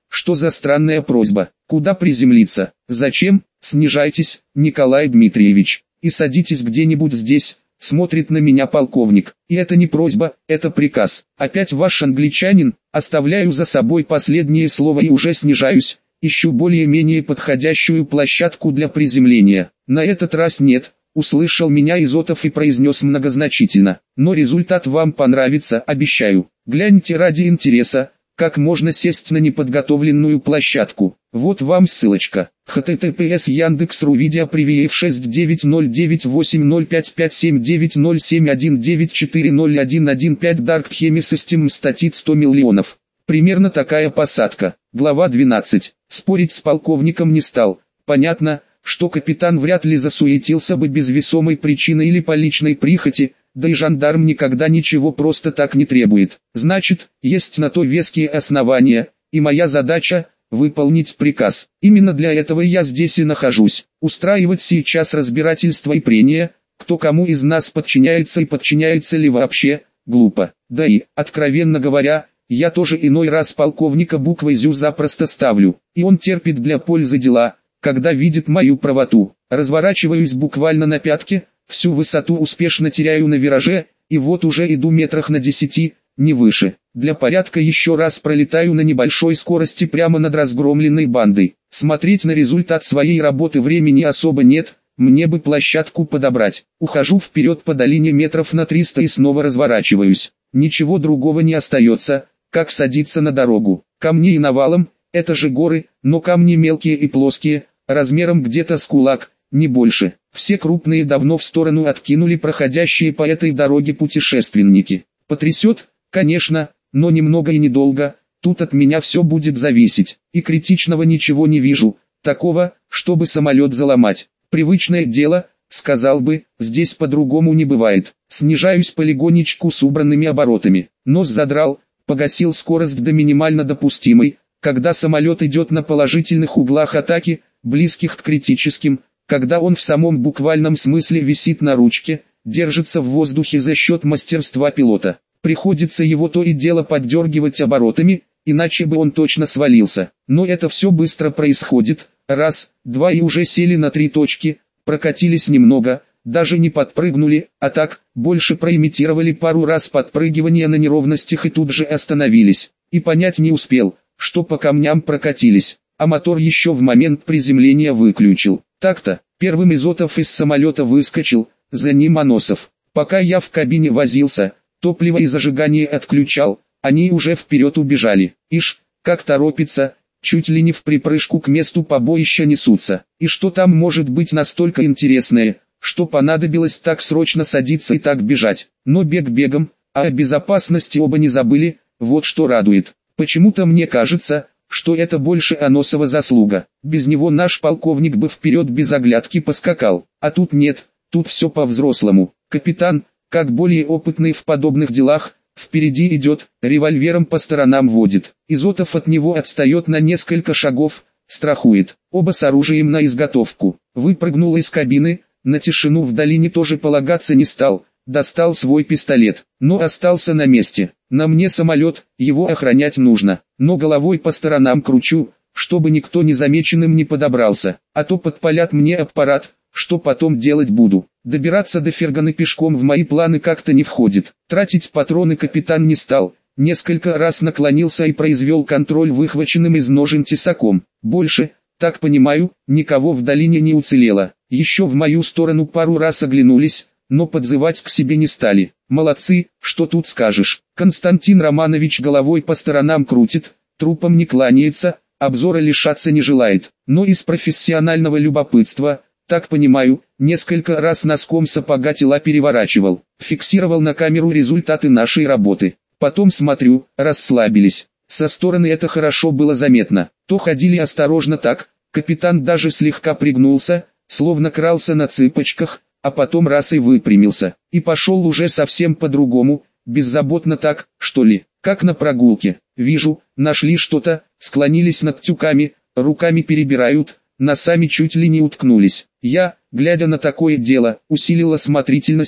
Что за странная просьба? Куда приземлиться? Зачем? Снижайтесь, Николай Дмитриевич, и садитесь где-нибудь здесь. Смотрит на меня полковник. И это не просьба, это приказ. Опять ваш англичанин. Оставляю за собой последнее слово и уже снижаюсь. Ищу более-менее подходящую площадку для приземления. На этот раз нет. Услышал меня Изотов и произнес многозначительно. Но результат вам понравится, обещаю. Гляньте ради интереса, как можно сесть на неподготовленную площадку. Вот вам ссылочка. https яндекс.ру видеопривиев шесть девять ноль девять восемь ноль пять пять семь девять ноль семь один девять четыре ноль один один пять Dark Chemi System статит сто миллионов. Примерно такая посадка. Глава двенадцать. Спорить с полковником не стал. Понятно, что капитан вряд ли засуетился бы без весомой причины или по личной прихоти, да и жандарм никогда ничего просто так не требует. Значит, есть на то веские основания, и моя задача – выполнить приказ. Именно для этого я здесь и нахожусь. Устраивать сейчас разбирательство и прения, кто кому из нас подчиняется и подчиняется ли вообще, глупо. Да и, откровенно говоря, я тоже иной раз полковника буквой ЗЮ запросто ставлю, и он терпит для пользы дела, когда видит мою правоту. Разворачиваюсь буквально на пятке, всю высоту успешно теряю на вираже, и вот уже иду метрах на десяти, не выше. Для порядка еще раз пролетаю на небольшой скорости прямо над разгромленной бандой. Смотреть на результат своей работы времени особо нет, мне бы площадку подобрать. Ухожу вперед по долине метров на триста и снова разворачиваюсь. Ничего другого не остается, как садиться на дорогу. Камни и навалом, это же горы, но камни мелкие и плоские, размером где-то с кулак, не больше. Все крупные давно в сторону откинули проходящие по этой дороге путешественники. Потрясет, конечно, но немного и недолго, тут от меня все будет зависеть. И критичного ничего не вижу, такого, чтобы самолет заломать. Привычное дело, сказал бы, здесь по-другому не бывает. Снижаюсь полигонечку с убранными оборотами. Нос задрал, погасил скорость до минимально допустимой, когда самолет идет на положительных углах атаки, близких к критическим, когда он в самом буквальном смысле висит на ручке, держится в воздухе за счет мастерства пилота. Приходится его то и дело поддергивать оборотами, иначе бы он точно свалился. Но это все быстро происходит, раз, два и уже сели на три точки, прокатились немного, даже не подпрыгнули, а так, больше проимитировали пару раз подпрыгивания на неровностях и тут же остановились. И понять не успел, что по камням прокатились, а мотор еще в момент приземления выключил. Так-то, первым Изотов из самолета выскочил, за ним Аносов. Пока я в кабине возился, топливо и зажигание отключал, они уже вперед убежали. Ишь, как торопится, чуть ли не в припрыжку к месту побоища несутся. И что там может быть настолько интересное, что понадобилось так срочно садиться и так бежать. Но бег бегом, а о безопасности оба не забыли, вот что радует. Почему-то мне кажется, что это больше Аносова заслуга. Без него наш полковник бы вперед без оглядки поскакал. А тут нет, тут все по-взрослому. Капитан, как более опытный в подобных делах, впереди идет, револьвером по сторонам водит. Изотов от него отстает на несколько шагов, страхует. Оба с оружием на изготовку. Выпрыгнул из кабины, на тишину в долине тоже полагаться не стал. Достал свой пистолет, но остался на месте. На мне самолет, его охранять нужно. Но головой по сторонам кручу, чтобы никто незамеченным не подобрался. А то подпалят мне аппарат, что потом делать буду. Добираться до Ферганы пешком в мои планы как-то не входит. Тратить патроны капитан не стал. Несколько раз наклонился и произвел контроль выхваченным из ножен тесаком. Больше, так понимаю, никого в долине не уцелело. Еще в мою сторону пару раз оглянулись, но подзывать к себе не стали. Молодцы, что тут скажешь. Константин Романович головой по сторонам крутит, трупом не кланяется, обзора лишаться не желает. Но из профессионального любопытства, так понимаю, несколько раз носком сапога тела переворачивал. Фиксировал на камеру результаты нашей работы. Потом смотрю, расслабились. Со стороны это хорошо было заметно. То ходили осторожно так, капитан даже слегка пригнулся, словно крался на цыпочках, а потом раз и выпрямился, и пошел уже совсем по-другому, беззаботно так, что ли, как на прогулке. Вижу, нашли что-то, склонились над тюками, руками перебирают, носами чуть ли не уткнулись. Я, глядя на такое дело, усилил осмотрительность,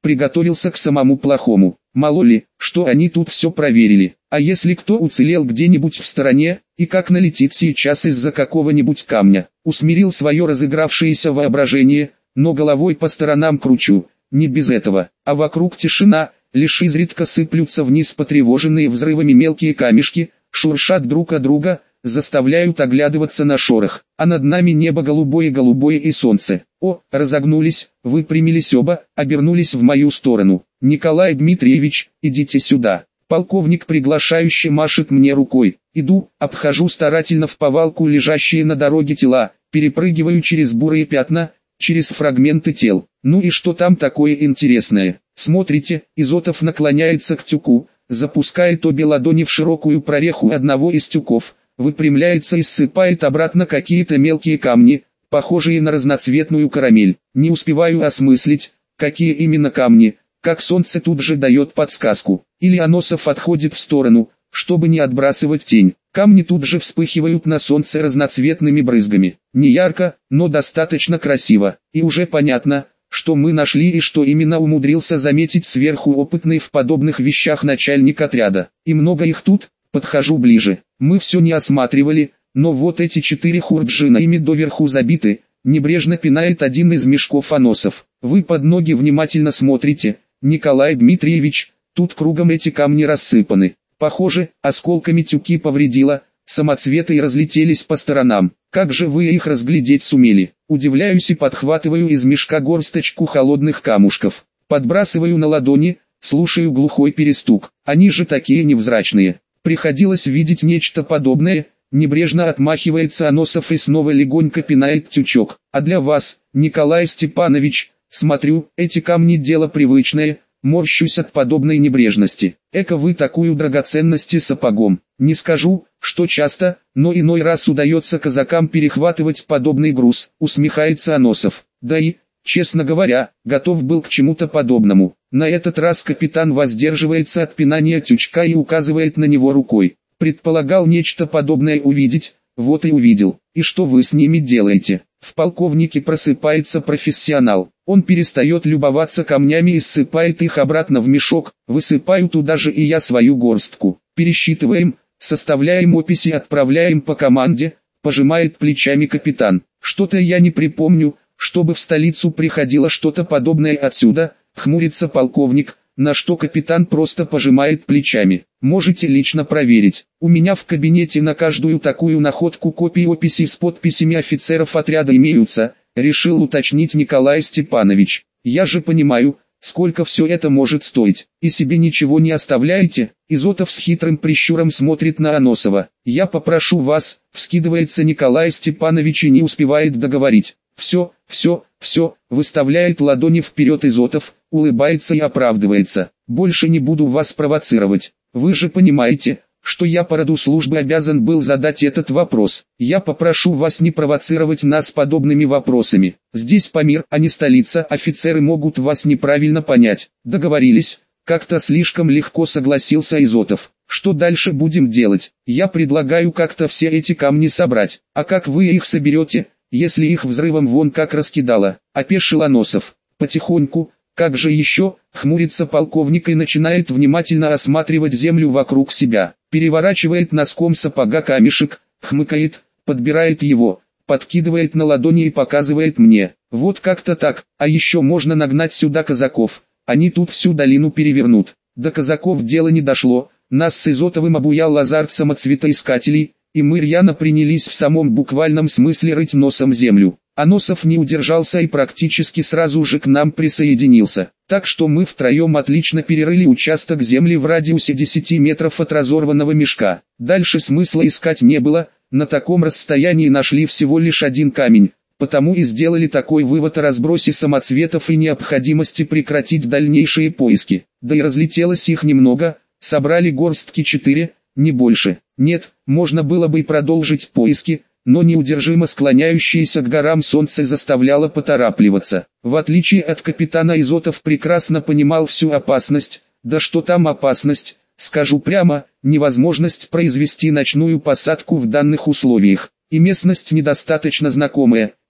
приготовился к самому плохому. Мало ли, что они тут все проверили. А если кто уцелел где-нибудь в стороне, и как налетит сейчас из-за какого-нибудь камня. Усмирил свое разыгравшееся воображение, но головой по сторонам кручу. Не без этого, а вокруг тишина, лишь изредка сыплются вниз потревоженные взрывами мелкие камешки, шуршат друг от друга, заставляют оглядываться на шорох, а над нами небо голубое-голубое и солнце. О, разогнулись, выпрямились оба, обернулись в мою сторону. Николай Дмитриевич, идите сюда. Полковник приглашающе машет мне рукой. Иду, обхожу старательно в повалку лежащие на дороге тела, перепрыгиваю через бурые пятна, через фрагменты тел. Ну и что там такое интересное? Смотрите, Изотов наклоняется к тюку, запускает обе ладони в широкую прореху одного из тюков, выпрямляется и ссыпает обратно какие-то мелкие камни, похожие на разноцветную карамель. Не успеваю осмыслить, какие именно камни, как солнце тут же дает подсказку. Или Аносов отходит в сторону, чтобы не отбрасывать тень. Камни тут же вспыхивают на солнце разноцветными брызгами. Не ярко, но достаточно красиво. И уже понятно, что мы нашли и что именно умудрился заметить сверху опытный в подобных вещах начальник отряда. И много их тут. Подхожу ближе. Мы все не осматривали, но вот эти четыре хурджина ими доверху забиты. Небрежно пинает один из мешков Аносов. Вы под ноги внимательно смотрите, Николай Дмитриевич, тут кругом эти камни рассыпаны. Похоже, осколками тюки повредило, самоцветы и разлетелись по сторонам. Как же вы их разглядеть сумели? Удивляюсь и подхватываю из мешка горсточку холодных камушков. Подбрасываю на ладони, слушаю глухой перестук. Они же такие невзрачные. Приходилось видеть нечто подобное. Небрежно отмахивается Аносов и снова легонько пинает тючок. А для вас, Николай Степанович, смотрю, эти камни дело привычное. Морщусь от подобной небрежности. Эка вы такую драгоценность сапогом. Не скажу, что часто, но иной раз удается казакам перехватывать подобный груз, усмехается Аносов. Да и, честно говоря, готов был к чему-то подобному. На этот раз капитан воздерживается от пинания тючка и указывает на него рукой. Предполагал нечто подобное увидеть, вот и увидел. И что вы с ними делаете? В полковнике просыпается профессионал. Он перестает любоваться камнями и ссыпает их обратно в мешок. Высыпаю туда же и я свою горстку. Пересчитываем, составляем описи, отправляем по команде. Пожимает плечами капитан. Что-то я не припомню, чтобы в столицу приходило что-то подобное отсюда. Хмурится полковник, на что капитан просто пожимает плечами. Можете лично проверить. У меня в кабинете на каждую такую находку копии описей с подписями офицеров отряда имеются, решил уточнить Николай Степанович. Я же понимаю, сколько все это может стоить. И себе ничего не оставляете? Изотов с хитрым прищуром смотрит на Аносова. Я попрошу вас, вскидывается Николай Степанович и не успевает договорить. Все, все, все, выставляет ладони вперед Изотов, улыбается и оправдывается. Больше не буду вас провоцировать. Вы же понимаете, что я по роду службы обязан был задать этот вопрос. Я попрошу вас не провоцировать нас подобными вопросами. Здесь Памир, а не столица, офицеры могут вас неправильно понять. Договорились? Как-то слишком легко согласился Изотов. Что дальше будем делать? Я предлагаю как-то все эти камни собрать. А как вы их соберете, если их взрывом вон как раскидало? Опешил Аносов. Потихоньку. Как же еще? Хмурится полковник и начинает внимательно осматривать землю вокруг себя. Переворачивает носком сапога камешек, хмыкает, подбирает его, подкидывает на ладони и показывает мне. Вот как-то так, а еще можно нагнать сюда казаков. Они тут всю долину перевернут. До казаков дело не дошло. Нас с Изотовым обуял азарт самоцветоискателей, и мы рьяно принялись в самом буквальном смысле рыть носом землю. Аносов не удержался и практически сразу же к нам присоединился. Так что мы втроем отлично перерыли участок земли в радиусе десяти метров от разорванного мешка. Дальше смысла искать не было, на таком расстоянии нашли всего лишь один камень. Потому и сделали такой вывод о разбросе самоцветов и необходимости прекратить дальнейшие поиски. Да и разлетелось их немного, собрали горстки четыре, не больше. Нет, можно было бы и продолжить поиски, но неудержимо склоняющееся к горам солнце заставляло поторапливаться. В отличие от капитана Изотов прекрасно понимал всю опасность, да что там опасность, скажу прямо, невозможность произвести ночную посадку в данных условиях. И местность недостаточно знакомая,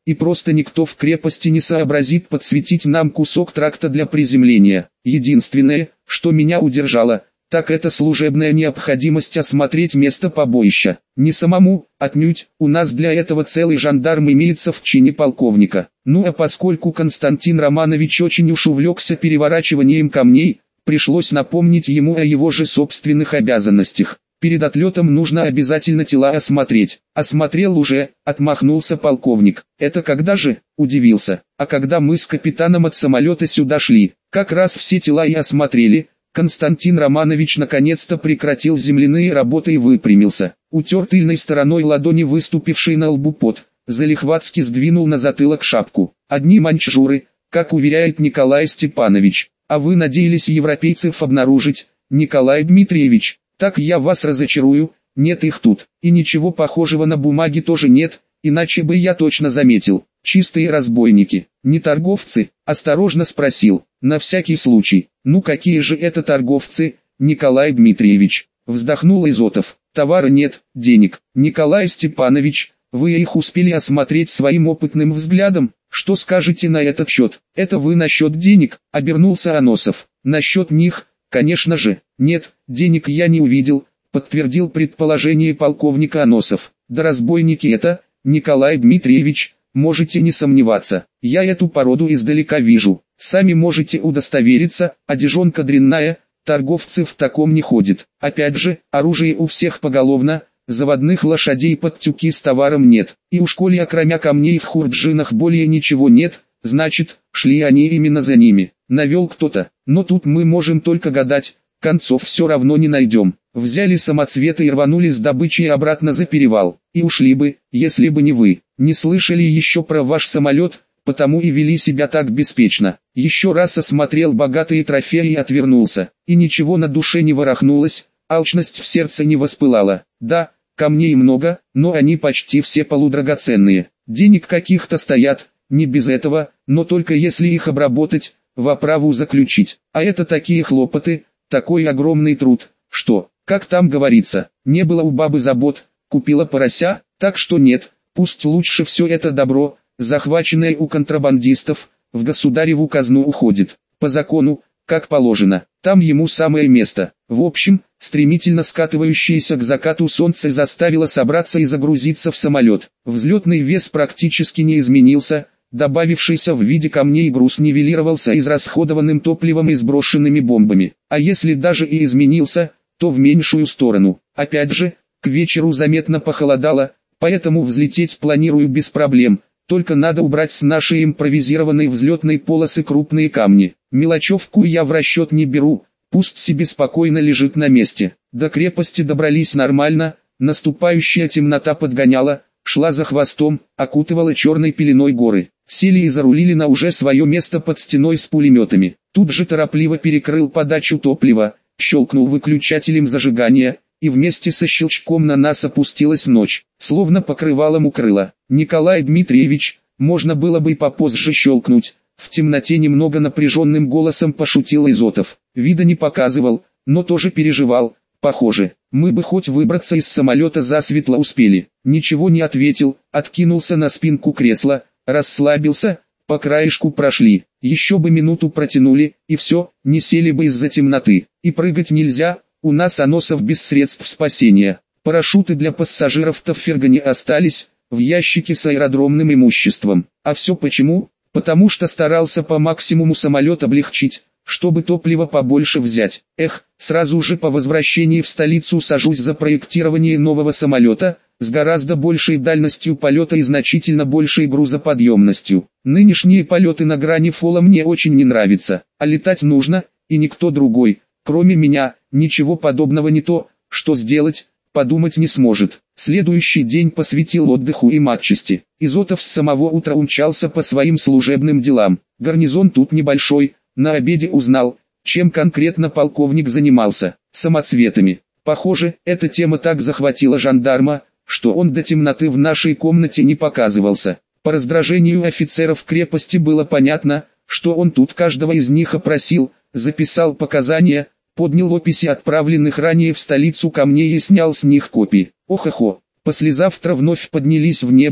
и просто никто в крепости не сообразит подсветить нам кусок тракта для приземления. Единственное, что меня удержало, так это служебная необходимость осмотреть место побоища. Не самому, отнюдь, у нас для этого целый жандарм имеется в чине полковника. Ну а поскольку Константин Романович очень уж увлекся переворачиванием камней, пришлось напомнить ему о его же собственных обязанностях. Перед отлетом нужно обязательно тела осмотреть. Осмотрел уже, отмахнулся полковник. Это когда же? Удивился. А когда мы с капитаном от самолета сюда шли, как раз все тела и осмотрели. Константин Романович наконец-то прекратил земляные работы и выпрямился. Утер тыльной стороной ладони выступивший на лбу пот. Залихватски сдвинул на затылок шапку. Одни маньчжуры, как уверяет Николай Степанович. А вы надеялись европейцев обнаружить, Николай Дмитриевич? Так я вас разочарую, нет их тут. И ничего похожего на бумаге тоже нет, иначе бы я точно заметил. Чистые разбойники, не торговцы? Осторожно спросил, на всякий случай. Ну какие же это торговцы, Николай Дмитриевич? Вздохнул Изотов. Товара нет, денег. Николай Степанович, вы их успели осмотреть своим опытным взглядом? Что скажете на этот счет? Это вы насчет денег, обернулся Аносов. Насчет них, конечно же. Нет, денег я не увидел, подтвердил предположение полковника Аносов. Да разбойники это, Николай Дмитриевич, можете не сомневаться. Я эту породу издалека вижу. Сами можете удостовериться, одежонка дрянная, торговцы в таком не ходят. Опять же, оружие у всех поголовно, заводных лошадей под тюки с товаром нет. И уж коли окромя камней в хурджинах более ничего нет, значит, шли они именно за ними. Навел кто-то, но тут мы можем только гадать, концов все равно не найдем. Взяли самоцветы и рванули с добычей обратно за перевал. И ушли бы, если бы не вы. Не слышали еще про ваш самолет, потому и вели себя так беспечно. Еще раз осмотрел богатые трофеи и отвернулся. И ничего на душе не ворохнулось, алчность в сердце не воспылала. Да, камней много, но они почти все полудрагоценные. Денег каких-то стоят, не без этого, но только если их обработать, в оправу заключить. А это такие хлопоты, такой огромный труд, что, как там говорится, не было у бабы забот, купила порося, так что нет, пусть лучше все это добро, захваченное у контрабандистов, в государеву казну уходит. По закону, как положено, там ему самое место. В общем, стремительно скатывающееся к закату солнце заставило собраться и загрузиться в самолет. Взлетный вес практически не изменился, добавившийся в виде камней груз нивелировался израсходованным топливом и сброшенными бомбами. А если даже и изменился, то в меньшую сторону. Опять же, к вечеру заметно похолодало, поэтому взлететь планирую без проблем. Только надо убрать с нашей импровизированной взлетной полосы крупные камни. Мелочевку я в расчет не беру, пусть себе спокойно лежит на месте. До крепости добрались нормально, наступающая темнота подгоняла, шла за хвостом, окутывала черной пеленой горы. Сели и зарулили на уже свое место под стеной с пулеметами. Тут же торопливо перекрыл подачу топлива, щелкнул выключателем зажигания, и вместе со щелчком на нас опустилась ночь, словно покрывалом укрыла. Николай Дмитриевич, можно было бы и попозже щелкнуть, в темноте немного напряженным голосом пошутил Изотов. Вида не показывал, но тоже переживал, похоже. Мы бы хоть выбраться из самолета засветло успели. Ничего не ответил, откинулся на спинку кресла, расслабился, по краешку прошли. Еще бы минуту протянули, и все, не сели бы из-за темноты. И прыгать нельзя, у нас Аносов без средств спасения. Парашюты для пассажиров-то в Фергане остались, в ящике с аэродромным имуществом. А все почему? Потому что старался по максимуму самолет облегчить, чтобы топлива побольше взять. Эх, сразу же по возвращении в столицу сажусь за проектирование нового самолета, с гораздо большей дальностью полета и значительно большей грузоподъемностью. Нынешние полеты на грани фола мне очень не нравятся, а летать нужно, и никто другой, кроме меня, ничего подобного не то, что сделать, подумать не сможет. Следующий день посвятил отдыху и матчасти. Изотов с самого утра умчался по своим служебным делам. Гарнизон тут небольшой, на обеде узнал, чем конкретно полковник занимался. Самоцветами. Похоже, эта тема так захватила жандарма, что он до темноты в нашей комнате не показывался. По раздражению офицеров крепости было понятно, что он тут каждого из них опросил, записал показания, поднял описи отправленных ранее в столицу камней и снял с них копии. Ох-охо, послезавтра вновь поднялись в небо,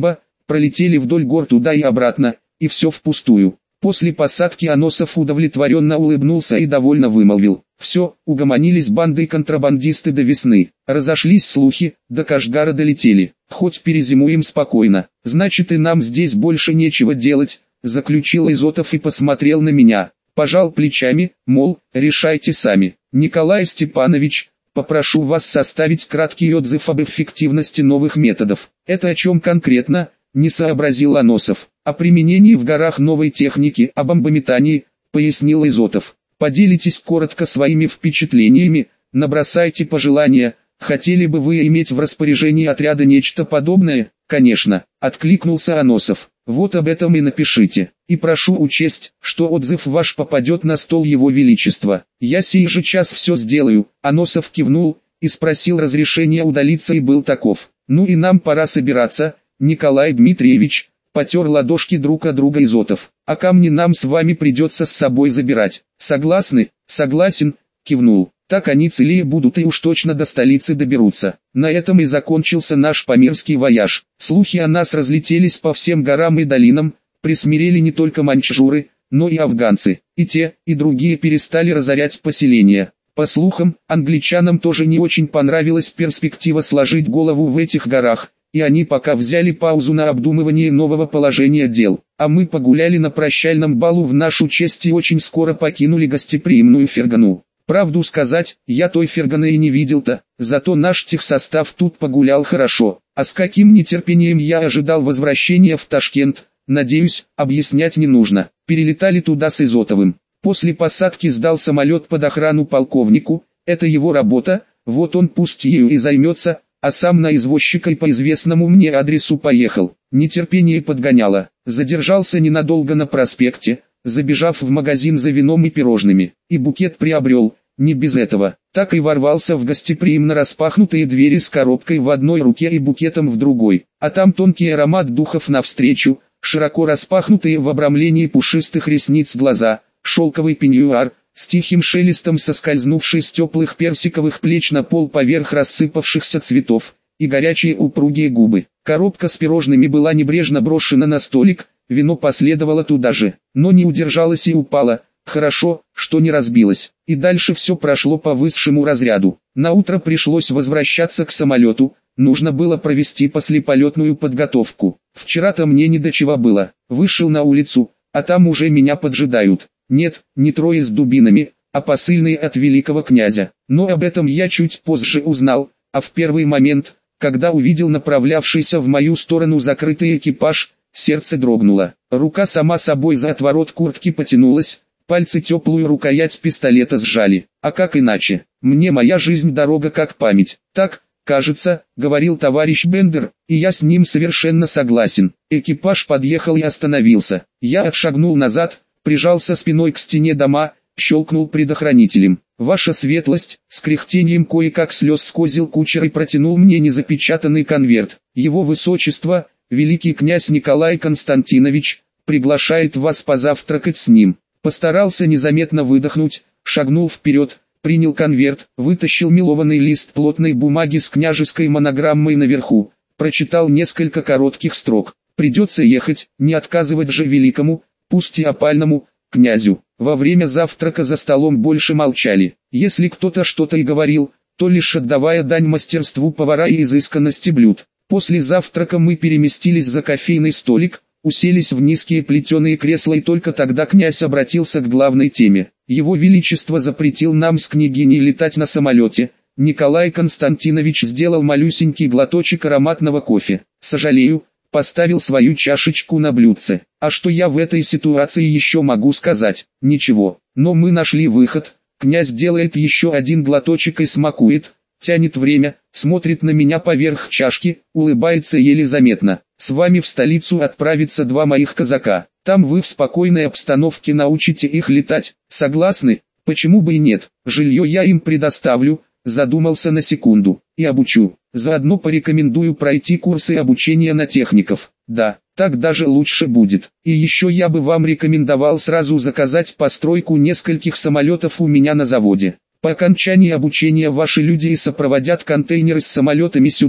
пролетели вдоль гор туда и обратно, и все впустую. После посадки Аносов удовлетворенно улыбнулся и довольно вымолвил: «Все, угомонились банды и контрабандисты до весны, разошлись слухи, до Кашгара долетели, хоть перезимуем спокойно, значит и нам здесь больше нечего делать», заключил Изотов и посмотрел на меня, пожал плечами, мол, решайте сами. «Николай Степанович, попрошу вас составить краткий отзыв об эффективности новых методов». «Это о чем конкретно?» — не сообразил Аносов. «О применении в горах новой техники, о бомбометании», — пояснил Изотов. «Поделитесь коротко своими впечатлениями, набросайте пожелания. Хотели бы вы иметь в распоряжении отряда нечто подобное?» «Конечно», — откликнулся Аносов. «Вот об этом и напишите. И прошу учесть, что отзыв ваш попадет на стол Его Величества. Я сей же час все сделаю». Аносов кивнул и спросил разрешения удалиться, и был таков. «Ну и нам пора собираться, Николай Дмитриевич», — потер ладошки друг от друга Изотов. «А камни нам с вами придется с собой забирать. Согласны?» «Согласен», — кивнул. «Так они целее будут и уж точно до столицы доберутся». На этом и закончился наш памирский вояж. Слухи о нас разлетелись по всем горам и долинам, присмирели не только маньчжуры, но и афганцы. И те, и другие перестали разорять поселения. По слухам, англичанам тоже не очень понравилась перспектива сложить голову в этих горах, и они пока взяли паузу на обдумывание нового положения дел. А мы погуляли на прощальном балу в нашу честь и очень скоро покинули гостеприимную Фергану. Правду сказать, я той Ферганы и не видел-то, зато наш техсостав тут погулял хорошо. А с каким нетерпением я ожидал возвращения в Ташкент, надеюсь, объяснять не нужно. Перелетали туда с Изотовым. После посадки сдал самолет под охрану полковнику, это его работа, вот он пусть ею и займется, а сам на извозчика и по известному мне адресу поехал. Нетерпение подгоняло, задержался ненадолго на проспекте, забежав в магазин за вином и пирожными, и букет приобрел, не без этого. Так и ворвался в гостеприимно распахнутые двери с коробкой в одной руке и букетом в другой, а там тонкий аромат духов навстречу, широко распахнутые в обрамлении пушистых ресниц глаза, шелковый пеньюар, с тихим шелестом соскользнувший с теплых персиковых плеч на пол поверх рассыпавшихся цветов, и горячие упругие губы. Коробка с пирожными была небрежно брошена на столик, вино последовало туда же, но не удержалось и упало. Хорошо, что не разбилось. И дальше все прошло по высшему разряду. Наутро пришлось возвращаться к самолету, нужно было провести послеполетную подготовку. Вчера-то мне не до чего было. Вышел на улицу, а там уже меня поджидают. Нет, не трое с дубинами, а посыльные от великого князя. Но об этом я чуть позже узнал, а в первый момент, когда увидел направлявшийся в мою сторону закрытый экипаж, сердце дрогнуло. Рука сама собой за отворот куртки потянулась, пальцы теплую рукоять пистолета сжали. А как иначе? Мне моя жизнь дорога как память. Так, кажется, говорил товарищ Бендер, и я с ним совершенно согласен. Экипаж подъехал и остановился. Я отшагнул назад, прижался спиной к стене дома, щелкнул предохранителем. «Ваша светлость», с кряхтением кое-как слез скозил кучер и протянул мне незапечатанный конверт. «Его высочество, великий князь Николай Константинович, приглашает вас позавтракать с ним». Постарался незаметно выдохнуть, шагнул вперед, принял конверт, вытащил мелованный лист плотной бумаги с княжеской монограммой наверху, прочитал несколько коротких строк. «Придется ехать, не отказывать же великому, пусть и опальному, князю». Во время завтрака за столом больше молчали. Если кто-то что-то и говорил, то лишь отдавая дань мастерству повара и изысканности блюд. После завтрака мы переместились за кофейный столик, уселись в низкие плетеные кресла, и только тогда князь обратился к главной теме. Его Величество запретил нам с княгиней летать на самолете. Николай Константинович сделал малюсенький глоточек ароматного кофе. «Сожалею», поставил свою чашечку на блюдце. А что я в этой ситуации еще могу сказать? Ничего. Но мы нашли выход. Князь делает еще один глоточек и смакует, тянет время, смотрит на меня поверх чашки, улыбается еле заметно. «С вами в столицу отправятся два моих казака. Там вы в спокойной обстановке научите их летать. Согласны? Почему бы и нет? Жилье я им предоставлю». Задумался на секунду. «И обучу. Заодно порекомендую пройти курсы обучения на техников». «Да, так даже лучше будет. И еще я бы вам рекомендовал сразу заказать постройку нескольких самолетов у меня на заводе. По окончании обучения ваши люди и сопроводят контейнеры с самолетами сюда,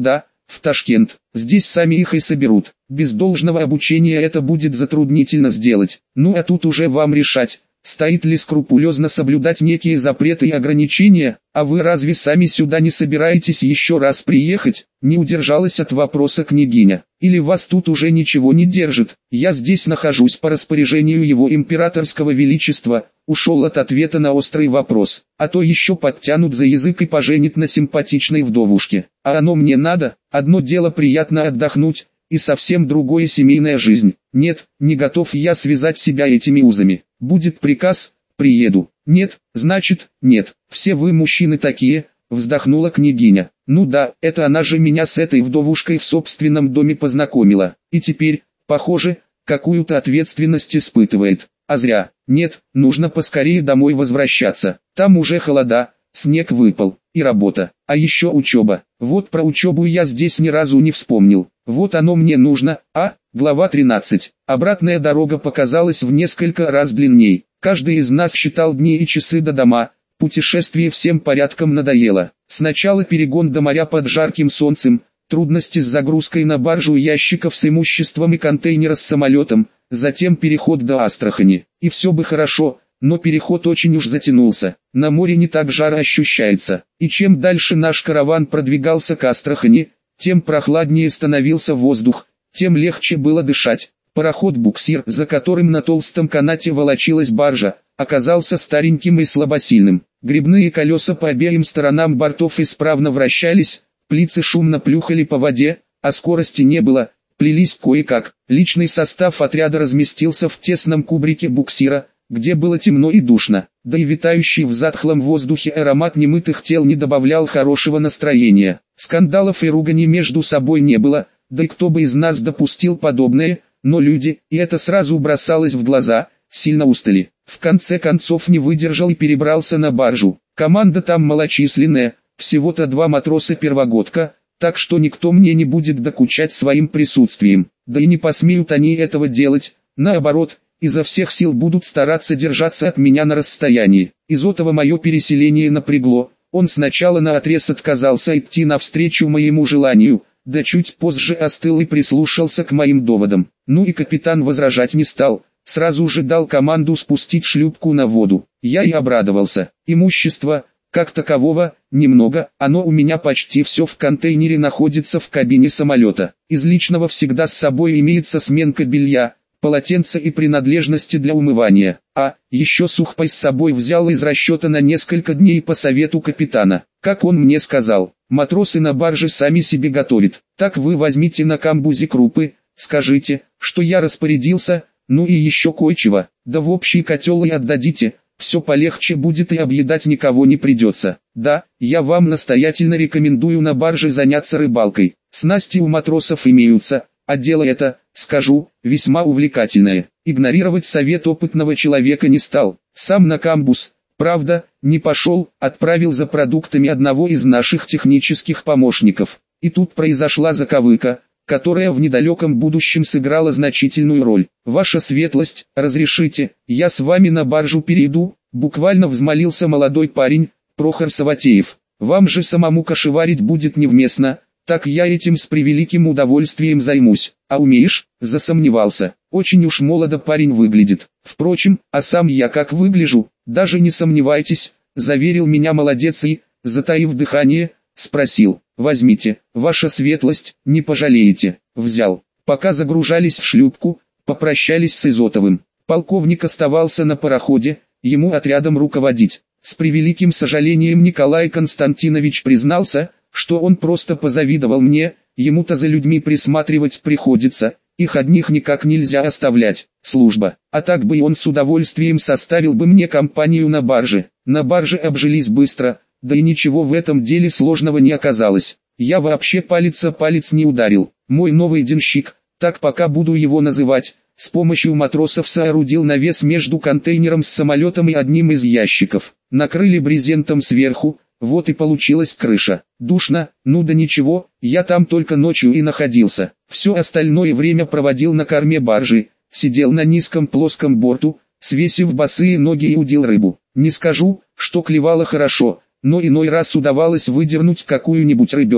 в Ташкент. Здесь сами их и соберут. Без должного обучения это будет затруднительно сделать. Ну а тут уже вам решать, стоит ли скрупулезно соблюдать некие запреты и ограничения. А вы разве сами сюда не собираетесь еще раз приехать? Не удержалась от вопроса княгиня. Или вас тут уже ничего не держит? Я здесь нахожусь по распоряжению его императорского величества. Ушел от ответа на острый вопрос. А то еще подтянут за язык и поженят на симпатичной вдовушке. А оно мне надо? Одно дело приятно отдохнуть, и совсем другое семейная жизнь. Нет, не готов я связать себя этими узами. Будет приказ, приеду. Нет, значит, нет. Все вы мужчины такие, вздохнула княгиня. Ну да, это она же меня с этой вдовушкой в собственном доме познакомила. И теперь, похоже, какую-то ответственность испытывает. А зря. Нет, нужно поскорее домой возвращаться. Там уже холода, снег выпал, и работа. А еще учеба. Вот про учебу я здесь ни разу не вспомнил. Вот оно мне нужно. А, глава тринадцать. Обратная дорога показалась в несколько раз длинней. Каждый из нас считал дни и часы до дома. Путешествие всем порядком надоело. Сначала перегон до моря под жарким солнцем, трудности с загрузкой на баржу ящиков с имуществом и контейнера с самолетом, затем переход до Астрахани. И все бы хорошо, но переход очень уж затянулся. На море не так жарко ощущается. И чем дальше наш караван продвигался к Астрахани, тем прохладнее становился воздух, тем легче было дышать. Пароход-буксир, за которым на толстом канате волочилась баржа, оказался стареньким и слабосильным. Гребные колеса по обеим сторонам бортов исправно вращались, плицы шумно плюхали по воде, а скорости не было, плелись кое-как. Личный состав отряда разместился в тесном кубрике буксира, где было темно и душно, да и витающий в затхлом воздухе аромат немытых тел не добавлял хорошего настроения. Скандалов и ругани между собой не было, да и кто бы из нас допустил подобное, но люди, и это сразу бросалось в глаза, сильно устали. В конце концов не выдержал и перебрался на баржу. Команда там малочисленная, всего-то два матроса-первогодка, так что никто мне не будет докучать своим присутствием. Да и не посмеют они этого делать, наоборот, изо всех сил будут стараться держаться от меня на расстоянии. Изотова мое переселение напрягло, он сначала наотрез отказался идти навстречу моему желанию, да чуть позже остыл и прислушался к моим доводам. Ну и капитан возражать не стал, сразу же дал команду спустить шлюпку на воду. Я и обрадовался. Имущество, как такового, немного, оно у меня почти все в контейнере находится в кабине самолета. Из личного всегда с собой имеется сменка белья, полотенца и принадлежности для умывания. А, еще сухпай с собой взял из расчета на несколько дней по совету капитана. Как он мне сказал, матросы на барже сами себе готовят. Так вы возьмите на камбузе крупы, скажите, что я распорядился, ну и еще кое-чего, да в общий котел и отдадите, все полегче будет и объедать никого не придется. Да, я вам настоятельно рекомендую на барже заняться рыбалкой. Снасти у матросов имеются, а дело это, скажу, весьма увлекательное. Игнорировать совет опытного человека не стал. Сам на камбуз, правда, не пошел, отправил за продуктами одного из наших технических помощников. И тут произошла заковыка, которая в недалеком будущем сыграла значительную роль. «Ваша светлость, разрешите, я с вами на баржу перейду?» Буквально взмолился молодой парень, Прохор Саватеев. «Вам же самому кошеварить будет невместно, так я этим с превеликим удовольствием займусь. А умеешь?» Засомневался. Очень уж молодо парень выглядит. Впрочем, а сам я как выгляжу, даже не сомневайтесь, заверил меня молодец и, затаив дыхание, спросил: «Возьмите, ваша светлость, не пожалеете». Взял. Пока загружались в шлюпку, попрощались с Изотовым. Полковник оставался на пароходе, ему отрядом руководить. С превеликим сожалением Николай Константинович признался, что он просто позавидовал мне, ему-то за людьми присматривать приходится, их одних никак нельзя оставлять, служба. А так бы и он с удовольствием составил бы мне компанию на барже. На барже обжились быстро, да и ничего в этом деле сложного не оказалось. Я вообще палец о палец не ударил. Мой новый денщик, так пока буду его называть, с помощью матросов соорудил навес между контейнером с самолетом и одним из ящиков. Накрыли брезентом сверху, вот и получилась крыша. Душно, ну да ничего, я там только ночью и находился. Все остальное время проводил на корме баржи, сидел на низком плоском борту, свесив босые ноги и удил рыбу. Не скажу, что клевало хорошо, но иной раз удавалось выдернуть какую-нибудь рыбешку.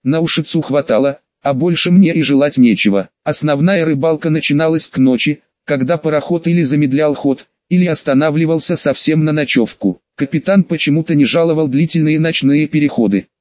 На ушицу хватало, а больше мне и желать нечего. Основная рыбалка начиналась к ночи, когда пароход или замедлял ход, или останавливался совсем на ночевку. Капитан почему-то не жаловал длительные ночные переходы.